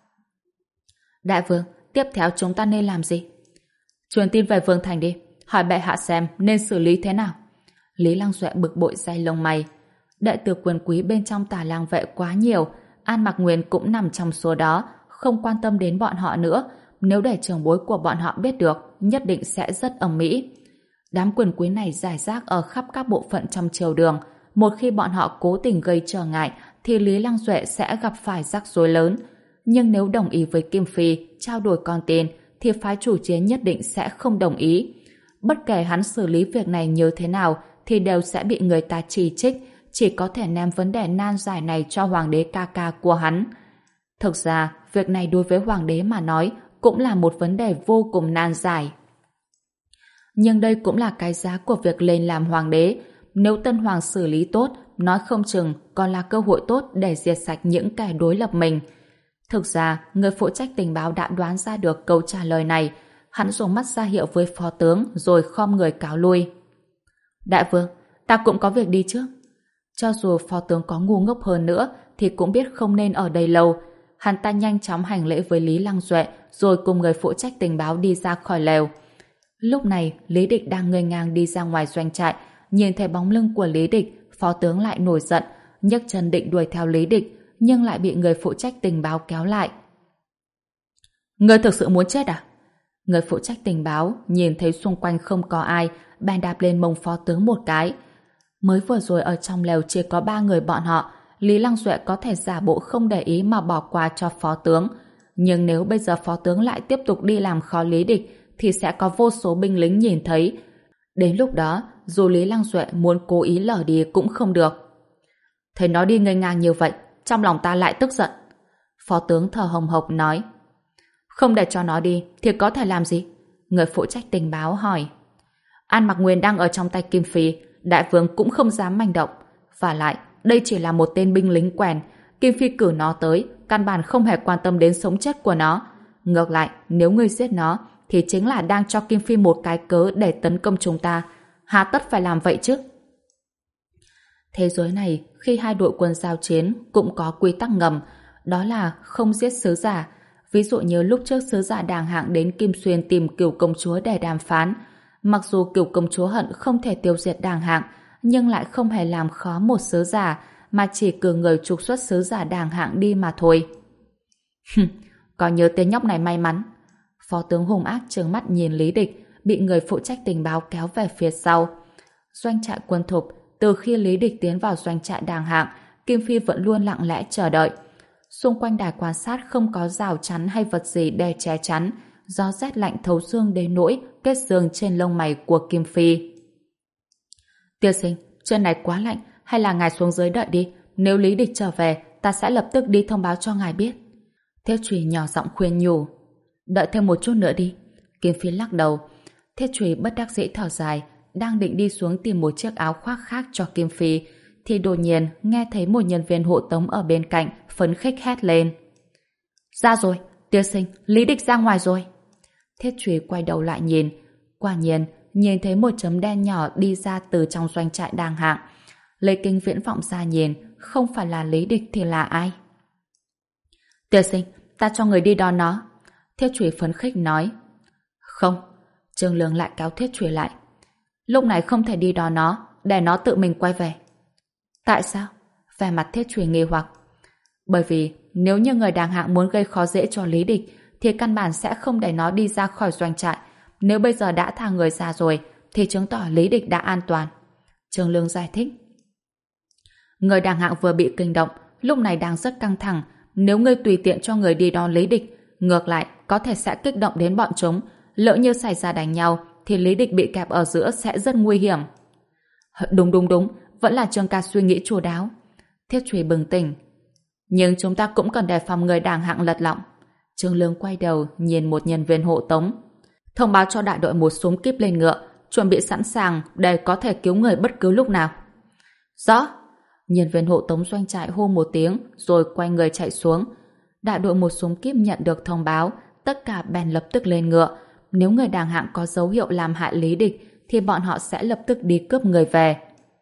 Đại vương, tiếp theo chúng ta nên làm gì? Truyền tin về Vương Thành đi, hỏi bệ hạ xem nên xử lý thế nào. Lý Lăng Duệ bực bội day lông mày. Đệ tử quyền quý bên trong Tả Lang vệ quá nhiều, An Mặc Nguyên cũng nằm trong số đó, không quan tâm đến bọn họ nữa. Nếu để trưởng bối của bọn họ biết được, nhất định sẽ rất ầm ĩ. Đám quyền quý này rải rác ở khắp các bộ phận trong triều đường. Một khi bọn họ cố tình gây trở ngại, thì Lý Lăng Duệ sẽ gặp phải rắc rối lớn. Nhưng nếu đồng ý với Kim Phi trao đổi con tin, thì phái chủ chiến nhất định sẽ không đồng ý. Bất kể hắn xử lý việc này như thế nào, thì đều sẽ bị người ta chỉ trích, chỉ có thể ném vấn đề nan giải này cho hoàng đế ca ca của hắn. Thực ra, việc này đối với hoàng đế mà nói cũng là một vấn đề vô cùng nan giải. Nhưng đây cũng là cái giá của việc lên làm hoàng đế. Nếu Tân Hoàng xử lý tốt, nói không chừng còn là cơ hội tốt để diệt sạch những kẻ đối lập mình. Thực ra, người phụ trách tình báo đã đoán ra được câu trả lời này. Hắn dùng mắt ra hiệu với phó tướng rồi khom người cáo lui. Đại vương, ta cũng có việc đi trước. Cho dù phó tướng có ngu ngốc hơn nữa thì cũng biết không nên ở đây lâu. Hắn ta nhanh chóng hành lễ với Lý Lăng Duệ rồi cùng người phụ trách tình báo đi ra khỏi lều. Lúc này, Lý Địch đang ngây ngang đi ra ngoài doanh trại, nhìn thấy bóng lưng của Lý Địch, phó tướng lại nổi giận, nhấc chân định đuổi theo Lý Địch, nhưng lại bị người phụ trách tình báo kéo lại. Ngươi thực sự muốn chết à? Người phụ trách tình báo nhìn thấy xung quanh không có ai, bèn đạp lên mông phó tướng một cái. Mới vừa rồi ở trong lều chỉ có ba người bọn họ, Lý Lăng Duệ có thể giả bộ không để ý mà bỏ qua cho phó tướng. Nhưng nếu bây giờ phó tướng lại tiếp tục đi làm khó Lý Địch, thì sẽ có vô số binh lính nhìn thấy. Đến lúc đó, dù Lý Lăng Duệ muốn cố ý lờ đi cũng không được. Thấy nó đi ngây ngang như vậy, trong lòng ta lại tức giận. Phó tướng thở hồng hộc nói. Không để cho nó đi, thì có thể làm gì? Người phụ trách tình báo hỏi. An Mặc Nguyên đang ở trong tay Kim Phi, đại vương cũng không dám manh động. Và lại, đây chỉ là một tên binh lính quèn. Kim Phi cử nó tới, căn bản không hề quan tâm đến sống chết của nó. Ngược lại, nếu ngươi giết nó, thì chính là đang cho Kim Phi một cái cớ để tấn công chúng ta. Hà tất phải làm vậy chứ? Thế giới này, khi hai đội quân giao chiến cũng có quy tắc ngầm, đó là không giết sứ giả. Ví dụ như lúc trước sứ giả Đàng Hạng đến Kim Xuyên tìm Cửu công chúa để đàm phán. Mặc dù Cửu công chúa hận không thể tiêu diệt Đàng Hạng, nhưng lại không hề làm khó một sứ giả, mà chỉ cử người trục xuất sứ giả Đàng Hạng đi mà thôi. Có nhớ tên nhóc này may mắn. Phó tướng hung ác trừng mắt nhìn Lý Địch, bị người phụ trách tình báo kéo về phía sau. Doanh trại quân thục, từ khi Lý Địch tiến vào doanh trại Đàng Hạng, Kim Phi vẫn luôn lặng lẽ chờ đợi. Xung quanh đài quan sát không có rào chắn hay vật gì để che chắn, gió rét lạnh thấu xương đến nỗi kết xương trên lông mày của Kim Phi. Tiên sinh, trên này quá lạnh, hay là ngài xuống dưới đợi đi, nếu Lý Địch trở về, ta sẽ lập tức đi thông báo cho ngài biết. Thiết Trùy nhỏ giọng khuyên nhủ. Đợi thêm một chút nữa đi. Kim Phi lắc đầu. Thiết Trùy bất đắc dĩ thở dài, đang định đi xuống tìm một chiếc áo khoác khác cho Kim Phi, thì đột nhiên nghe thấy một nhân viên hộ tống ở bên cạnh phấn khích hét lên. Ra rồi, tiên sinh, Lý Địch ra ngoài rồi. Thiết Trùy quay đầu lại nhìn. Quả nhiên, nhìn thấy một chấm đen nhỏ đi ra từ trong doanh trại Đàng Hạng. Lấy kính viễn vọng ra nhìn, không phải là Lý Địch thì là ai? Tiên sinh, ta cho người đi đón nó. Thiết Trùy phấn khích nói. Không. Trương Lương lại kéo Thiết Trùy lại. Lúc này không thể đi đón nó, để nó tự mình quay về. Tại sao? Vẻ mặt Thiết Trùy nghi hoặc. Bởi vì nếu như người Đàng Hạng muốn gây khó dễ cho Lý Địch, thì căn bản sẽ không để nó đi ra khỏi doanh trại. Nếu bây giờ đã thả người ra rồi, thì chứng tỏ Lý Địch đã an toàn. Trương Lương giải thích. Người Đàng Hạng vừa bị kinh động, lúc này đang rất căng thẳng. Nếu ngươi tùy tiện cho người đi đón Lý Địch, ngược lại có thể sẽ kích động đến bọn chúng, lỡ như xảy ra đánh nhau thì Lý Địch bị kẹp ở giữa sẽ rất nguy hiểm. Đúng đúng đúng, vẫn là Trương ca suy nghĩ chu đáo. Thiết Trùy bừng tỉnh. Nhưng chúng ta cũng cần đề phòng người đảng hạng lật lọng. Trương Lương quay đầu nhìn một nhân viên hộ tống. Thông báo cho đại đội một súng kíp lên ngựa, chuẩn bị sẵn sàng để có thể cứu người bất cứ lúc nào. Rõ. Nhân viên hộ tống doanh trại hô một tiếng rồi quay người chạy xuống. Đại đội một súng kíp nhận được thông báo, tất cả bèn lập tức lên ngựa. Nếu người đàng hạng có dấu hiệu làm hại Lý Địch thì bọn họ sẽ lập tức đi cướp người về.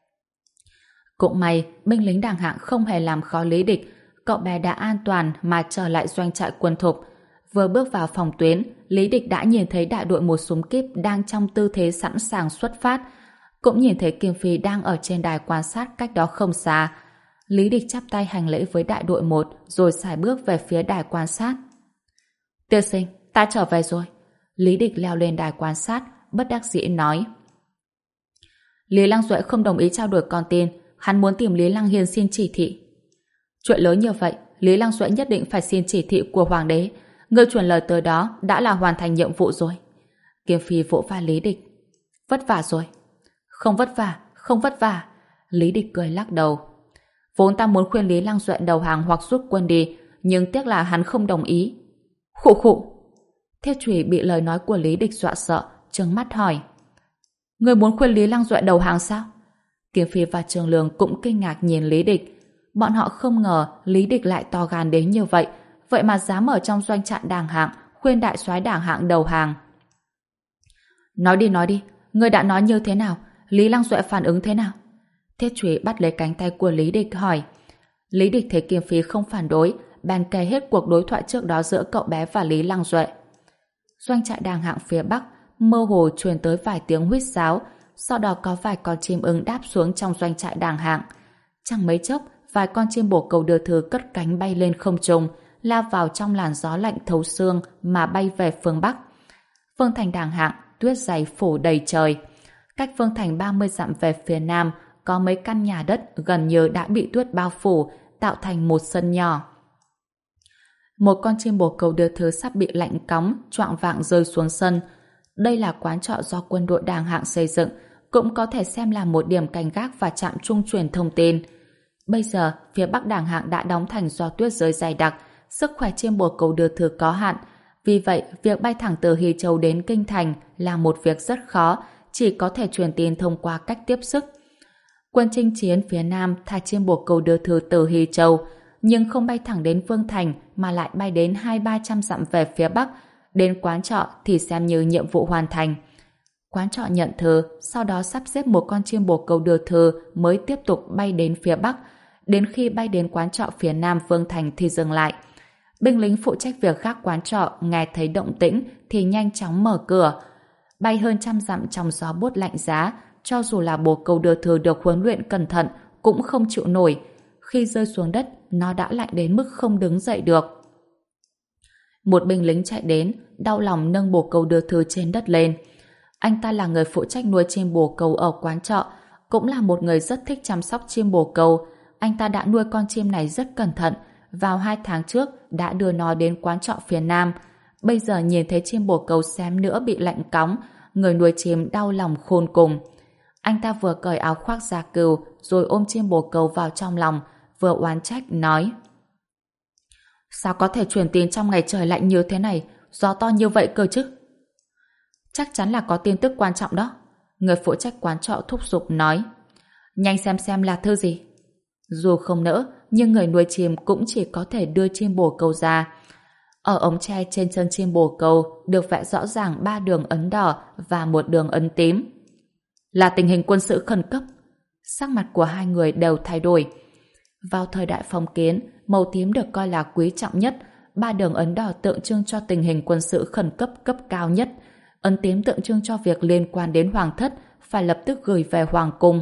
Cũng may binh lính đàng hạng không hề làm khó Lý Địch, cậu bé đã an toàn mà trở lại doanh trại quân thục. Vừa bước vào phòng tuyến, Lý Địch đã nhìn thấy đại đội một súng kíp đang trong tư thế sẵn sàng xuất phát, cũng nhìn thấy Kiêm Phi đang ở trên đài quan sát cách đó không xa. Lý Địch chắp tay hành lễ với đại đội một rồi sải bước về phía đài quan sát. Tiên sinh, ta trở về rồi. Lý Địch leo lên đài quan sát, bất đắc dĩ nói. Lý Lăng Duệ không đồng ý trao đổi con tin, hắn muốn tìm Lý Lăng Hiên xin chỉ thị. Chuyện lớn như vậy, Lý Lăng Duệ nhất định phải xin chỉ thị của hoàng đế. Người truyền lời tới đó đã là hoàn thành nhiệm vụ rồi. Kiêm Phi vỗ vai Lý Địch. Vất vả rồi. Không vất vả, không vất vả. Lý Địch cười lắc đầu. Vốn ta muốn khuyên Lý Lăng Duệ đầu hàng hoặc rút quân đi, nhưng tiếc là hắn không đồng ý. Khụ khụ. Thiết Trùy bị lời nói của Lý Địch dọa sợ, trừng mắt hỏi. Người muốn khuyên Lý Lăng Duệ đầu hàng sao? Kiêm Phi và Trường Lương cũng kinh ngạc nhìn Lý Địch. Bọn họ không ngờ Lý Địch lại to gan đến như vậy, vậy mà dám ở trong doanh trại đàng hạng khuyên đại soái đàng hạng đầu hàng. Nói đi nói đi, ngươi đã nói như thế nào? Lý Lăng Duệ phản ứng thế nào? Thiết Trùy bắt lấy cánh tay của Lý Địch hỏi. Lý Địch thấy Kiêm Phi không phản đối, bèn kể hết cuộc đối thoại trước đó giữa cậu bé và Lý Lăng Duệ. Doanh trại đàng hạng phía bắc mơ hồ truyền tới vài tiếng huýt sáo, sau đó có vài con chim ưng đáp xuống trong doanh trại đàng hạng. Chẳng mấy chốc, vài con chim bồ câu đưa thư cất cánh bay lên không trung, lao vào trong làn gió lạnh thấu xương mà bay về phương bắc. Phương thành đàng hạng, tuyết dày phủ đầy trời. Cách phương thành ba mươi dặm về phía nam, có mấy căn nhà đất gần như đã bị tuyết bao phủ, tạo thành một sân nhỏ. Một con chim bồ câu đưa thư sắp bị lạnh cóng, choạng vạng rơi xuống sân. Đây là quán trọ do quân đội đàng hạng xây dựng, cũng có thể xem là một điểm canh gác và trạm trung truyền thông tin. Bây giờ, phía bắc đàng hạng đã đóng thành do tuyết rơi dày đặc, sức khỏe chim bồ câu đưa thư có hạn. Vì vậy, việc bay thẳng từ Hy Châu đến Kinh Thành là một việc rất khó, chỉ có thể truyền tin thông qua cách tiếp sức. Quân chinh chiến phía nam thả chim bồ câu đưa thư từ Hy Châu, nhưng không bay thẳng đến Phương Thành mà lại bay đến hai ba trăm dặm về phía bắc. Đến quán trọ thì xem như nhiệm vụ hoàn thành. Quán trọ nhận thư, sau đó sắp xếp một con chim bồ câu đưa thư mới tiếp tục bay đến phía bắc. Đến khi bay đến quán trọ phía nam Phương Thành thì dừng lại. Binh lính phụ trách việc gác quán trọ nghe thấy động tĩnh thì nhanh chóng mở cửa. Bay hơn trăm dặm trong gió buốt lạnh giá, cho dù là bồ câu đưa thư được huấn luyện cẩn thận cũng không chịu nổi. Khi rơi xuống đất, nó đã lạnh đến mức không đứng dậy được. Một binh lính chạy đến, đau lòng nâng bồ câu đưa thư trên đất lên. Anh ta là người phụ trách nuôi chim bồ câu ở quán trọ, cũng là một người rất thích chăm sóc chim bồ câu. Anh ta đã nuôi con chim này rất cẩn thận, vào hai tháng trước đã đưa nó đến quán trọ phía nam. Bây giờ nhìn thấy chim bồ câu xém nữa bị lạnh cóng, người nuôi chim đau lòng khôn cùng. Anh ta vừa cởi áo khoác da cừu rồi ôm chim bồ câu vào trong lòng, vừa oán trách nói: sao có thể truyền tin trong ngày trời lạnh như thế này, gió to như vậy cơ chứ? Chắc chắn là có tin tức quan trọng đó. Người phụ trách quán trọ thúc giục nói: nhanh xem xem là thư gì. Dù không nỡ, nhưng người nuôi chim cũng chỉ có thể đưa chim bồ câu ra. Ở ống tre trên chân chim bồ câu được vẽ rõ ràng ba đường ấn đỏ và một đường ấn tím. Là tình hình quân sự khẩn cấp. Sắc mặt của hai người đều thay đổi. Vào thời đại phong kiến, màu tím được coi là quý trọng nhất, ba đường ấn đỏ tượng trưng cho tình hình quân sự khẩn cấp cấp cao nhất, ấn tím tượng trưng cho việc liên quan đến hoàng thất phải lập tức gửi về hoàng cung.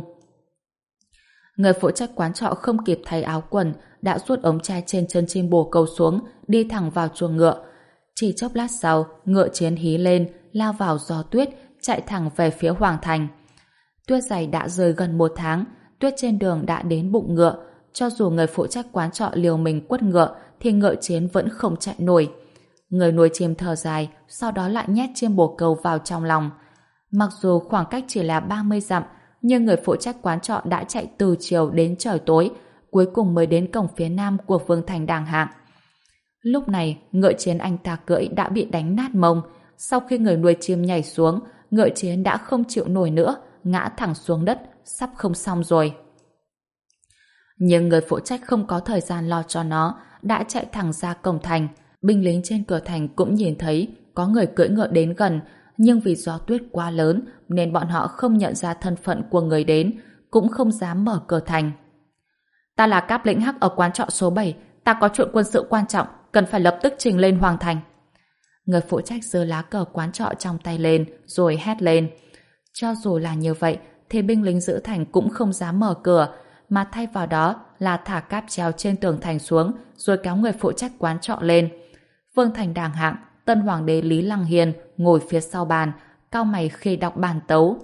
Người phụ trách quán trọ không kịp thay áo quần, đã rút ống tre trên chân chim bồ câu xuống, đi thẳng vào chuồng ngựa. Chỉ chốc lát sau, ngựa chiến hí lên, lao vào gió tuyết, chạy thẳng về phía hoàng thành. Tuyết dày đã rơi gần một tháng, tuyết trên đường đã đến bụng ngựa. Cho dù người phụ trách quán trọ liều mình quất ngựa thì ngựa chiến vẫn không chạy nổi. Người nuôi chim thở dài, sau đó lại nhét chiêm bồ câu vào trong lòng. Mặc dù khoảng cách chỉ là ba mươi dặm, nhưng người phụ trách quán trọ đã chạy từ chiều đến trời tối, cuối cùng mới đến cổng phía nam của Vương Thành Đàng Hạng. Lúc này, ngựa chiến anh ta cưỡi đã bị đánh nát mông. Sau khi người nuôi chim nhảy xuống, ngựa chiến đã không chịu nổi nữa, ngã thẳng xuống đất, sắp không xong rồi. Nhưng người phụ trách không có thời gian lo cho nó, đã chạy thẳng ra cổng thành. Binh lính trên cửa thành cũng nhìn thấy có người cưỡi ngựa đến gần, nhưng vì gió tuyết quá lớn nên bọn họ không nhận ra thân phận của người đến, cũng không dám mở cửa thành. Ta là Cáp lĩnh Hắc ở quán trọ số bảy, ta có chuyện quân sự quan trọng, cần phải lập tức trình lên Hoàng Thành. Người phụ trách giơ lá cờ quán trọ trong tay lên, rồi hét lên. Cho dù là như vậy, thì binh lính giữ thành cũng không dám mở cửa, mà thay vào đó là thả cáp treo trên tường thành xuống, rồi kéo người phụ trách quán trọ lên. Vương Thành Đàng Hạng, tân hoàng đế Lý Lăng Hiền ngồi phía sau bàn, cau mày khi đọc bản tấu.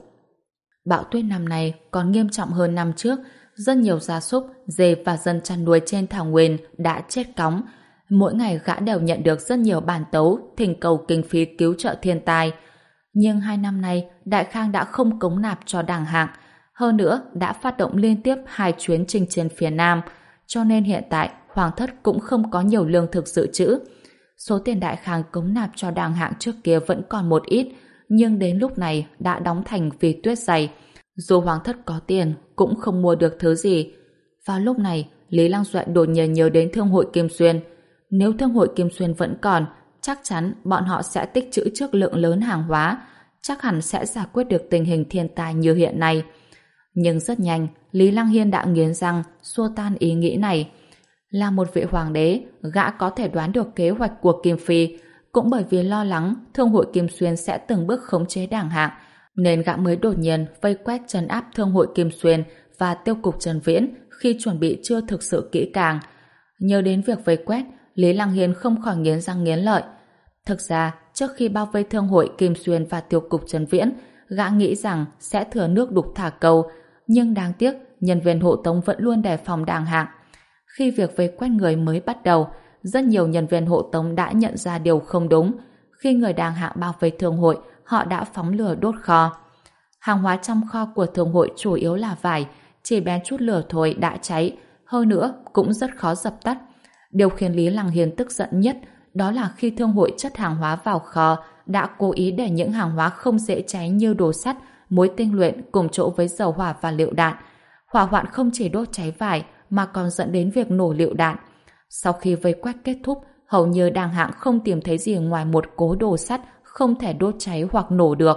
Bão tuyết năm nay còn nghiêm trọng hơn năm trước, rất nhiều gia súc, dê và dân chăn nuôi trên thảo nguyên đã chết cóng. Mỗi ngày gã đều nhận được rất nhiều bản tấu thỉnh cầu kinh phí cứu trợ thiên tai. Nhưng hai năm nay, Đại Khang đã không cống nạp cho Đàng Hạng, hơn nữa đã phát động liên tiếp hai chuyến chinh chiến phía Nam, cho nên hiện tại Hoàng thất cũng không có nhiều lương thực dự trữ. Số tiền Đại Khang cống nạp cho Đàng Hạng trước kia vẫn còn một ít, nhưng đến lúc này đã đóng thành vì tuyết dày. Dù Hoàng thất có tiền, cũng không mua được thứ gì. Vào lúc này, Lý Lăng Duệ đột nhiên nhớ đến Thương hội Kim Xuyên. Nếu Thương hội Kim Xuyên vẫn còn, chắc chắn bọn họ sẽ tích trữ trước lượng lớn hàng hóa, chắc hẳn sẽ giải quyết được tình hình thiên tai như hiện nay. Nhưng rất nhanh, Lý Lăng Hiên đã nghiến răng, xua tan ý nghĩ này. Là một vị hoàng đế, gã có thể đoán được kế hoạch của Kim Phi, cũng bởi vì lo lắng Thương hội Kim Xuyên sẽ từng bước khống chế Đàng Hạng, nên gã mới đột nhiên vây quét trấn áp Thương hội Kim Xuyên và tiêu cục Trần Viễn khi chuẩn bị chưa thực sự kỹ càng. Nhớ đến việc vây quét, Lý Lăng Hiên không khỏi nghiến răng nghiến lợi. Thực ra, trước khi bao vây Thương hội Kim Xuyên và tiêu cục Trần Viễn, gã nghĩ rằng sẽ thừa nước đục thả câu, nhưng đáng tiếc nhân viên hộ tống vẫn luôn đề phòng Đàng Hạng. Khi việc vây quét người mới bắt đầu, rất nhiều nhân viên hộ tống đã nhận ra điều không đúng. Khi người Đàng Hạng bao vây thương hội, họ đã phóng lửa đốt kho. Hàng hóa trong kho của thương hội chủ yếu là vải, chỉ bén chút lửa thôi đã cháy, hơn nữa cũng rất khó dập tắt. Điều khiến Lý Lăng Hiền tức giận nhất đó là khi thương hội chất hàng hóa vào kho đã cố ý để những hàng hóa không dễ cháy như đồ sắt, muối tinh luyện cùng chỗ với dầu hỏa và lựu đạn. Hỏa hoạn không chỉ đốt cháy vải mà còn dẫn đến việc nổ lựu đạn. Sau khi vây quét kết thúc, hầu như Đàng Hạng không tìm thấy gì ngoài một cố đồ sắt không thể đốt cháy hoặc nổ được.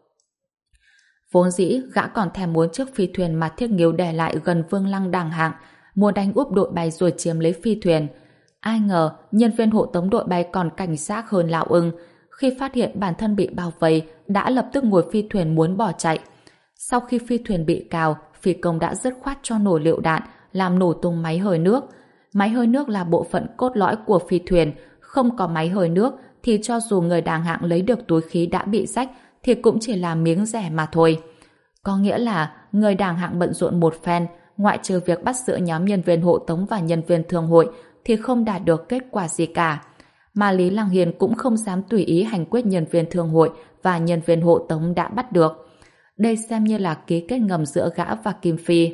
Vốn dĩ gã còn thèm muốn chiếc phi thuyền mà Thiết Nghiêu để lại gần Vương Lăng Đàng Hạng, muốn đánh úp đội bay rồi chiếm lấy phi thuyền. Ai ngờ nhân viên hộ tống đội bay còn cảnh giác hơn lão ưng, khi phát hiện bản thân bị bao vây đã lập tức ngồi phi thuyền muốn bỏ chạy. Sau khi phi thuyền bị cào, phi công đã dứt khoát cho nổ lựu đạn, làm nổ tung máy hơi nước. Máy hơi nước là bộ phận cốt lõi của phi thuyền, không có máy hơi nước thì cho dù người Đàng Hạng lấy được túi khí đã bị rách thì cũng chỉ là miếng rẻ mà thôi. Có nghĩa là người Đàng Hạng bận rộn một phen, ngoại trừ việc bắt giữ nhóm nhân viên hộ tống và nhân viên thương hội thì không đạt được kết quả gì cả. Mà Lý Lăng Hiền cũng không dám tùy ý hành quyết nhân viên thương hội và nhân viên hộ tống đã bắt được. Đây xem như là ký kết ngầm giữa gã và Kim Phi.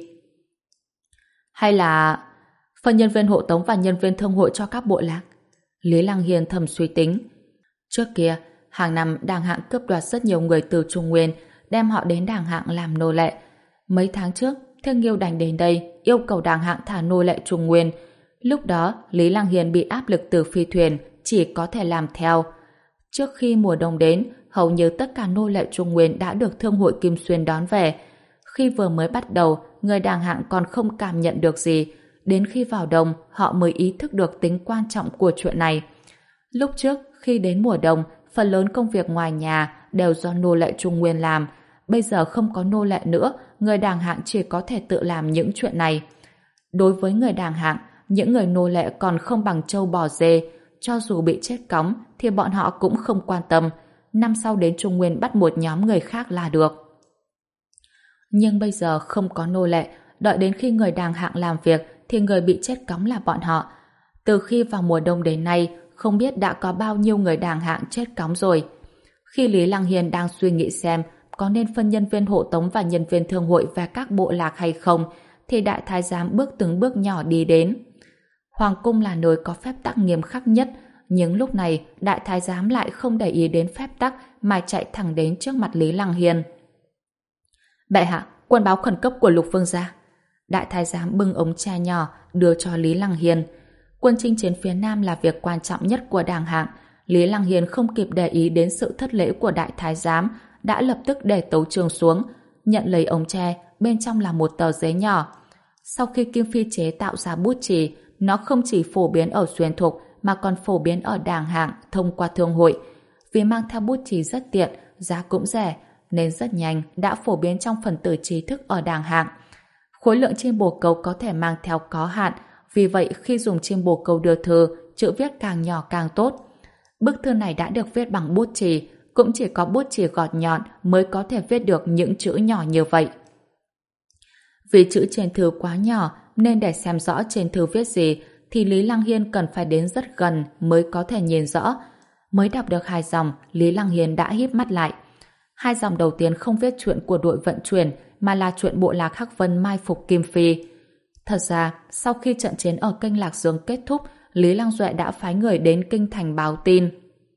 Hay là phần nhân viên hộ tống và nhân viên thương hội cho các bộ lạc? Lý Lăng Hiền thầm suy tính. Trước kia, hàng năm Đàng Hạng cướp đoạt rất nhiều người từ Trung Nguyên, đem họ đến Đàng Hạng làm nô lệ. Mấy tháng trước, Thiết Nghiêu đành đến đây yêu cầu Đàng Hạng thả nô lệ Trung Nguyên. Lúc đó, Lý Lăng Hiền bị áp lực từ phi thuyền, chỉ có thể làm theo. Trước khi mùa đông đến, hầu như tất cả nô lệ Trung Nguyên đã được Thương hội Kim Xuyên đón về. Khi vừa mới bắt đầu, người Đàng Hạng còn không cảm nhận được gì. Đến khi vào đông, họ mới ý thức được tính quan trọng của chuyện này. Lúc trước, khi đến mùa đông, phần lớn công việc ngoài nhà đều do nô lệ Trung Nguyên làm. Bây giờ không có nô lệ nữa, người Đàng Hạng chỉ có thể tự làm những chuyện này. Đối với người Đàng Hạng, những người nô lệ còn không bằng trâu bò dê. Cho dù bị chết cóng thì bọn họ cũng không quan tâm. Năm sau đến Trung Nguyên bắt một nhóm người khác là được. Nhưng bây giờ không có nô lệ, đợi đến khi người Đàng Hạng làm việc thì người bị chết cóng là bọn họ. Từ khi vào mùa đông đến nay, không biết đã có bao nhiêu người đàng hạng chết cóng rồi. Khi Lý Lăng Hiên đang suy nghĩ xem có nên phân nhân viên hộ tống và nhân viên thương hội về các bộ lạc hay không, thì đại thái giám bước từng bước nhỏ đi đến. Hoàng cung là nơi có phép tắc nghiêm khắc nhất, nhưng lúc này đại thái giám lại không để ý đến phép tắc mà chạy thẳng đến trước mặt Lý Lăng Hiên. Bệ hạ, quân báo khẩn cấp của Lục Vương gia. Đại thái giám bưng ống trà nhỏ đưa cho Lý Lăng Hiên. Quân chinh chiến phía Nam là việc quan trọng nhất của đàng hạng. Lý Lăng Hiên không kịp để ý đến sự thất lễ của đại thái giám, đã lập tức để tấu chương xuống, nhận lấy ống tre, bên trong là một tờ giấy nhỏ. Sau khi Kim Phi chế tạo ra bút chì, nó không chỉ phổ biến ở Xuyên Thục mà còn phổ biến ở đàng hạng thông qua thương hội. Vì mang theo bút chì rất tiện, giá cũng rẻ, nên rất nhanh đã phổ biến trong phần tử trí thức ở đàng hạng. Khối lượng trên bồ câu có thể mang theo có hạn, vì vậy khi dùng trên bồ câu đưa thư, chữ viết càng nhỏ càng tốt. Bức thư này đã được viết bằng bút chì, cũng chỉ có bút chì gọt nhọn mới có thể viết được những chữ nhỏ như vậy. Vì chữ trên thư quá nhỏ nên để xem rõ trên thư viết gì thì Lý Lăng Hiên cần phải đến rất gần mới có thể nhìn rõ. Mới đọc được hai dòng, Lý Lăng Hiên đã híp mắt lại. Hai dòng đầu tiên không viết chuyện của đội vận chuyển mà là chuyện bộ lạc Hắc Vân mai phục Kim Phi. Thật ra, sau khi trận chiến ở kênh Lạc Dương kết thúc, Lý Lăng Duệ đã phái người đến kinh thành báo tin.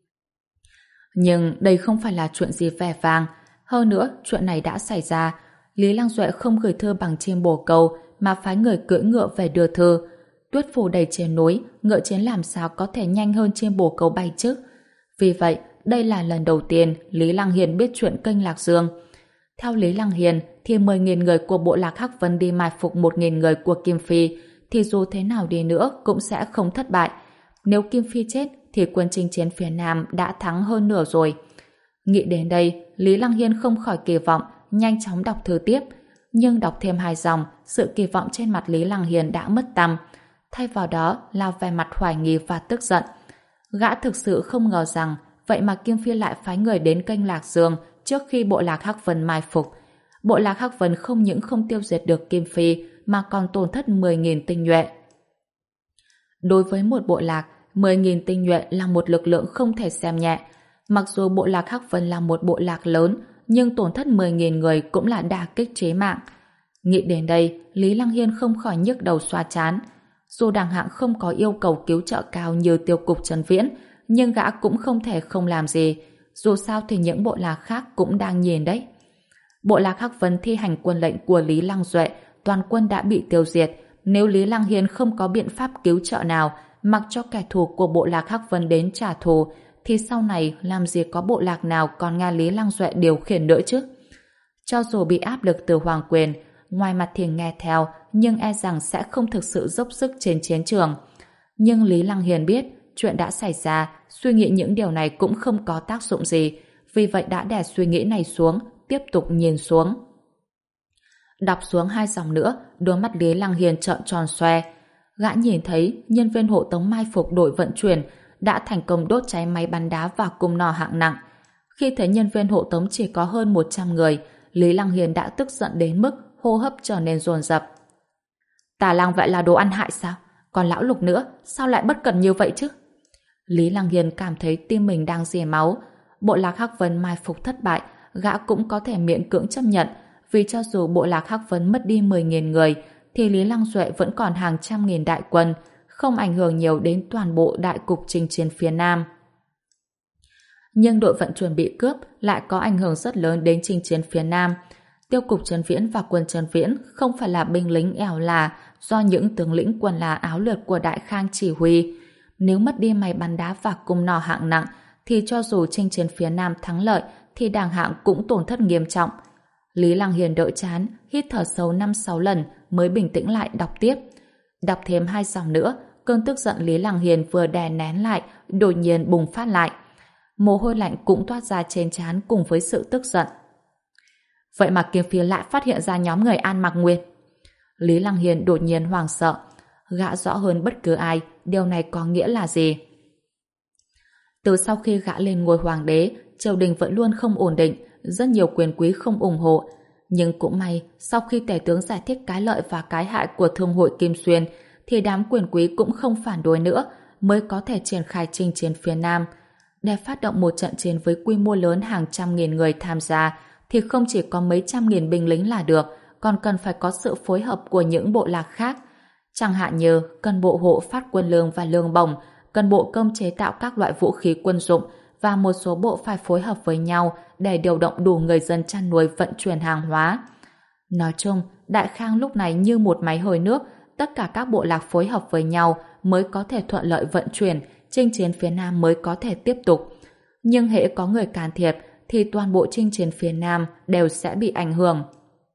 Nhưng đây không phải là chuyện gì vẻ vang. Hơn nữa, chuyện này đã xảy ra. Lý Lăng Duệ không gửi thư bằng chim bồ câu mà phái người cưỡi ngựa về đưa thư. Tuyết phủ đầy trên núi, ngựa chiến làm sao có thể nhanh hơn chim bồ câu bay chứ? Vì vậy, đây là lần đầu tiên Lý Lăng Hiền biết chuyện kênh Lạc Dương. Theo Lý Lăng Hiền, thì mười nghìn người của bộ lạc Hắc Vân đi mai phục một nghìn người của Kim Phi, thì dù thế nào đi nữa cũng sẽ không thất bại. Nếu Kim Phi chết, thì quân chinh chiến phía Nam đã thắng hơn nửa rồi. Nghĩ đến đây, Lý Lăng Hiên không khỏi kỳ vọng, nhanh chóng đọc thư tiếp. Nhưng đọc thêm hai dòng, sự kỳ vọng trên mặt Lý Lăng Hiên đã mất tăm. Thay vào đó là vẻ mặt hoài nghi và tức giận. Gã thực sự không ngờ rằng vậy mà Kim Phi lại phái người đến kênh Lạc Dương trước khi bộ lạc Hắc Vân mai phục. Bộ lạc Hắc Vân không những không tiêu diệt được Kim Phi mà còn tổn thất mười nghìn tinh nhuệ. Đối với một bộ lạc, mười nghìn tinh nhuệ là một lực lượng không thể xem nhẹ. Mặc dù bộ lạc Hắc Vân là một bộ lạc lớn, nhưng tổn thất mười nghìn người cũng là đả kích chí mạng. Nghĩ đến đây, Lý Lăng Hiên không khỏi nhức đầu xoa chán. Dù đàng hạng không có yêu cầu cứu trợ cao như tiêu cục Trần Viễn, nhưng gã cũng không thể không làm gì. Dù sao thì những bộ lạc khác cũng đang nhìn đấy. Bộ lạc Hắc Vân thi hành quân lệnh của Lý Lăng Duệ, toàn quân đã bị tiêu diệt. Nếu Lý Lăng Hiên không có biện pháp cứu trợ nào, mặc cho kẻ thù của bộ lạc Hắc Vân đến trả thù, thì sau này làm gì có bộ lạc nào còn nghe Lý Lăng Duệ điều khiển nữa chứ? Cho dù bị áp lực từ hoàng quyền, ngoài mặt thì nghe theo, nhưng e rằng sẽ không thực sự dốc sức trên chiến trường. Nhưng Lý Lăng Hiền biết, chuyện đã xảy ra, suy nghĩ những điều này cũng không có tác dụng gì, vì vậy đã đè suy nghĩ này xuống, tiếp tục nhìn xuống. Đọc xuống hai dòng nữa, đôi mắt Lý Lăng Hiền trợn tròn xoe. Gã nhìn thấy nhân viên hộ tống mai phục đội vận chuyển đã thành công đốt cháy máy bắn đá và cung nỏ hạng nặng. Khi thấy nhân viên hộ tống chỉ có hơn một trăm người, Lý Lăng Hiền đã tức giận đến mức hô hấp trở nên dồn dập. Tà Lang vậy là đồ ăn hại sao? Còn lão Lục nữa, sao lại bất cẩn như vậy chứ? Lý Lăng Hiền cảm thấy tim mình đang rỉ máu. Bộ lạc Hắc Vân mai phục thất bại, gã cũng có thể miễn cưỡng chấp nhận, vì cho dù bộ lạc Hắc Vân mất đi mười nghìn người, thì Lý Lăng Duệ vẫn còn hàng trăm nghìn đại quân, không ảnh hưởng nhiều đến toàn bộ đại cục chinh chiến phía Nam. Nhưng đội vận chuyển bị cướp lại có ảnh hưởng rất lớn đến chinh chiến phía Nam. Tiêu cục Trần Viễn và quân Trần Viễn không phải là binh lính ẻo là do những tướng lĩnh quần là áo lượt của Đại Khang chỉ huy. Nếu mất đi máy bắn đá và cung nỏ hạng nặng, thì cho dù chinh chiến phía Nam thắng lợi, thì đàng hạng cũng tổn thất nghiêm trọng. Lý Lăng Hiền đỡ chán, hít thở sâu năm sáu lần mới bình tĩnh lại đọc tiếp. Đọc thêm hai dòng nữa, cơn tức giận Lý Lăng Hiền vừa đè nén lại, đột nhiên bùng phát lại. Mồ hôi lạnh cũng toát ra trên trán cùng với sự tức giận. Vậy mà Kim Phi lại phát hiện ra nhóm người An Mặc Nguyên. Lý Lăng Hiền đột nhiên hoảng sợ. Gã rõ hơn bất cứ ai điều này có nghĩa là gì. Từ sau khi gã lên ngôi hoàng đế, triều đình vẫn luôn không ổn định, rất nhiều quyền quý không ủng hộ. Nhưng cũng may, sau khi tể tướng giải thích cái lợi và cái hại của thương hội Kim Xuyên, thì đám quyền quý cũng không phản đối nữa, mới có thể triển khai chinh chiến phía Nam. Để phát động một trận chiến với quy mô lớn hàng trăm nghìn người tham gia thì không chỉ có mấy trăm nghìn binh lính là được, còn cần phải có sự phối hợp của những bộ lạc khác. Chẳng hạn như cần bộ hộ phát quân lương và lương bổng, cần bộ công chế tạo các loại vũ khí quân dụng và một số bộ phải phối hợp với nhau để điều động đủ người dân chăn nuôi vận chuyển hàng hóa. Nói chung, Đại Khang lúc này như một máy hơi nước, tất cả các bộ lạc phối hợp với nhau mới có thể thuận lợi vận chuyển, chinh chiến phía Nam mới có thể tiếp tục. Nhưng hễ có người can thiệp thì toàn bộ chinh chiến phía Nam đều sẽ bị ảnh hưởng.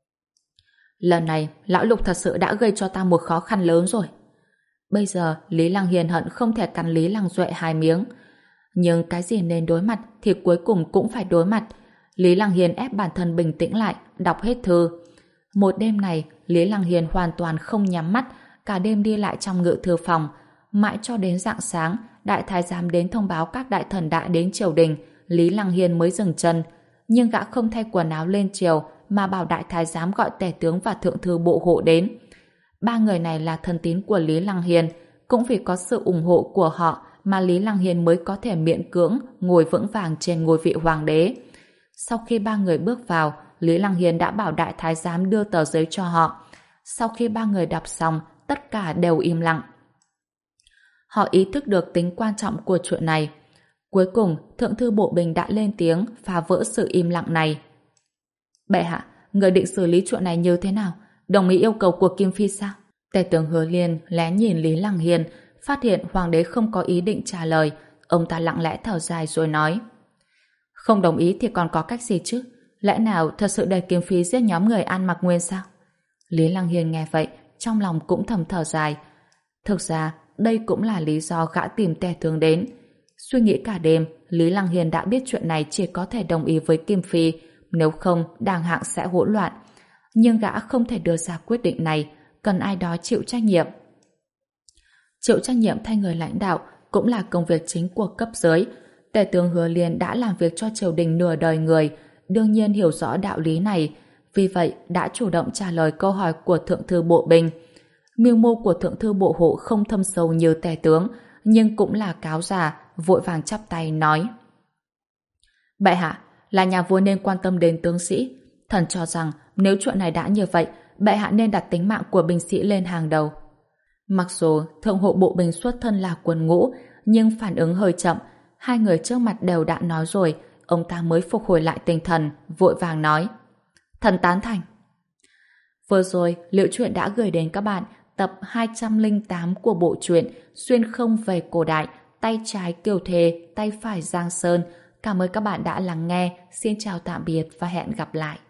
Lần này, Lão Lục thật sự đã gây cho ta một khó khăn lớn rồi. Bây giờ, Lý Lăng Hiền hận không thể cắn Lý Lăng Duệ hai miếng. Nhưng cái gì nên đối mặt thì cuối cùng cũng phải đối mặt. Lý Lăng Hiền ép bản thân bình tĩnh lại, đọc hết thư. Một đêm này, Lý Lăng Hiền hoàn toàn không nhắm mắt, cả đêm đi lại trong ngự thư phòng. Mãi cho đến rạng sáng, đại thái giám đến thông báo các đại thần đã đến triều đình, Lý Lăng Hiền mới dừng chân. Nhưng gã không thay quần áo lên triều, mà bảo đại thái giám gọi tể tướng và thượng thư bộ hộ đến. Ba người này là thân tín của Lý Lăng Hiền, cũng vì có sự ủng hộ của họ mà Lý Lăng Hiền mới có thể miễn cưỡng ngồi vững vàng trên ngôi vị hoàng đế. Sau khi ba người bước vào, Lý Lăng Hiền đã bảo đại thái giám đưa tờ giấy cho họ. Sau khi ba người đọc xong, tất cả đều im lặng. Họ ý thức được tính quan trọng của chuyện này. Cuối cùng, thượng thư bộ bình đã lên tiếng phá vỡ sự im lặng này. Bệ hạ, người định xử lý chuyện này như thế nào? Đồng ý yêu cầu của Kim Phi sao? Tể tướng Hứa Liên lén nhìn Lý Lăng Hiền, phát hiện hoàng đế không có ý định trả lời. Ông ta lặng lẽ thở dài rồi nói: Không đồng ý thì còn có cách gì chứ? Lẽ nào thật sự để Kim Phi giết nhóm người An Mặc Nguyên sao? Lý Lăng Hiền nghe vậy, trong lòng cũng thầm thở dài. Thực ra, đây cũng là lý do gã tìm tể tướng đến. Suy nghĩ cả đêm, Lý Lăng Hiền đã biết chuyện này chỉ có thể đồng ý với Kim Phi, nếu không đàng hạng sẽ hỗn loạn. Nhưng gã không thể đưa ra quyết định này, cần ai đó chịu trách nhiệm. Chịu trách nhiệm thay người lãnh đạo cũng là công việc chính của cấp dưới. Tể tướng Hứa Liên đã làm việc cho triều đình nửa đời người, đương nhiên hiểu rõ đạo lý này, vì vậy đã chủ động trả lời câu hỏi của thượng thư bộ binh. Mưu mô của thượng thư bộ hộ không thâm sâu như tể tướng, nhưng cũng là cáo già, vội vàng chắp tay nói: Bệ hạ, là nhà vua nên quan tâm đến tướng sĩ. Thần cho rằng nếu chuyện này đã như vậy, bệ hạ nên đặt tính mạng của binh sĩ lên hàng đầu. Mặc dù thượng hộ bộ binh xuất thân là quân ngũ, nhưng phản ứng hơi chậm. Hai người trước mặt đều đã nói rồi, ông ta mới phục hồi lại tinh thần, vội vàng nói: Thần tán thành. Vừa rồi, Liệu Truyện đã gửi đến các bạn tập hai trăm lẻ tám của bộ truyện Xuyên không về cổ đại, tay trái Kiều Thề, tay phải Giang Sơn. Cảm ơn các bạn đã lắng nghe. Xin chào tạm biệt và hẹn gặp lại.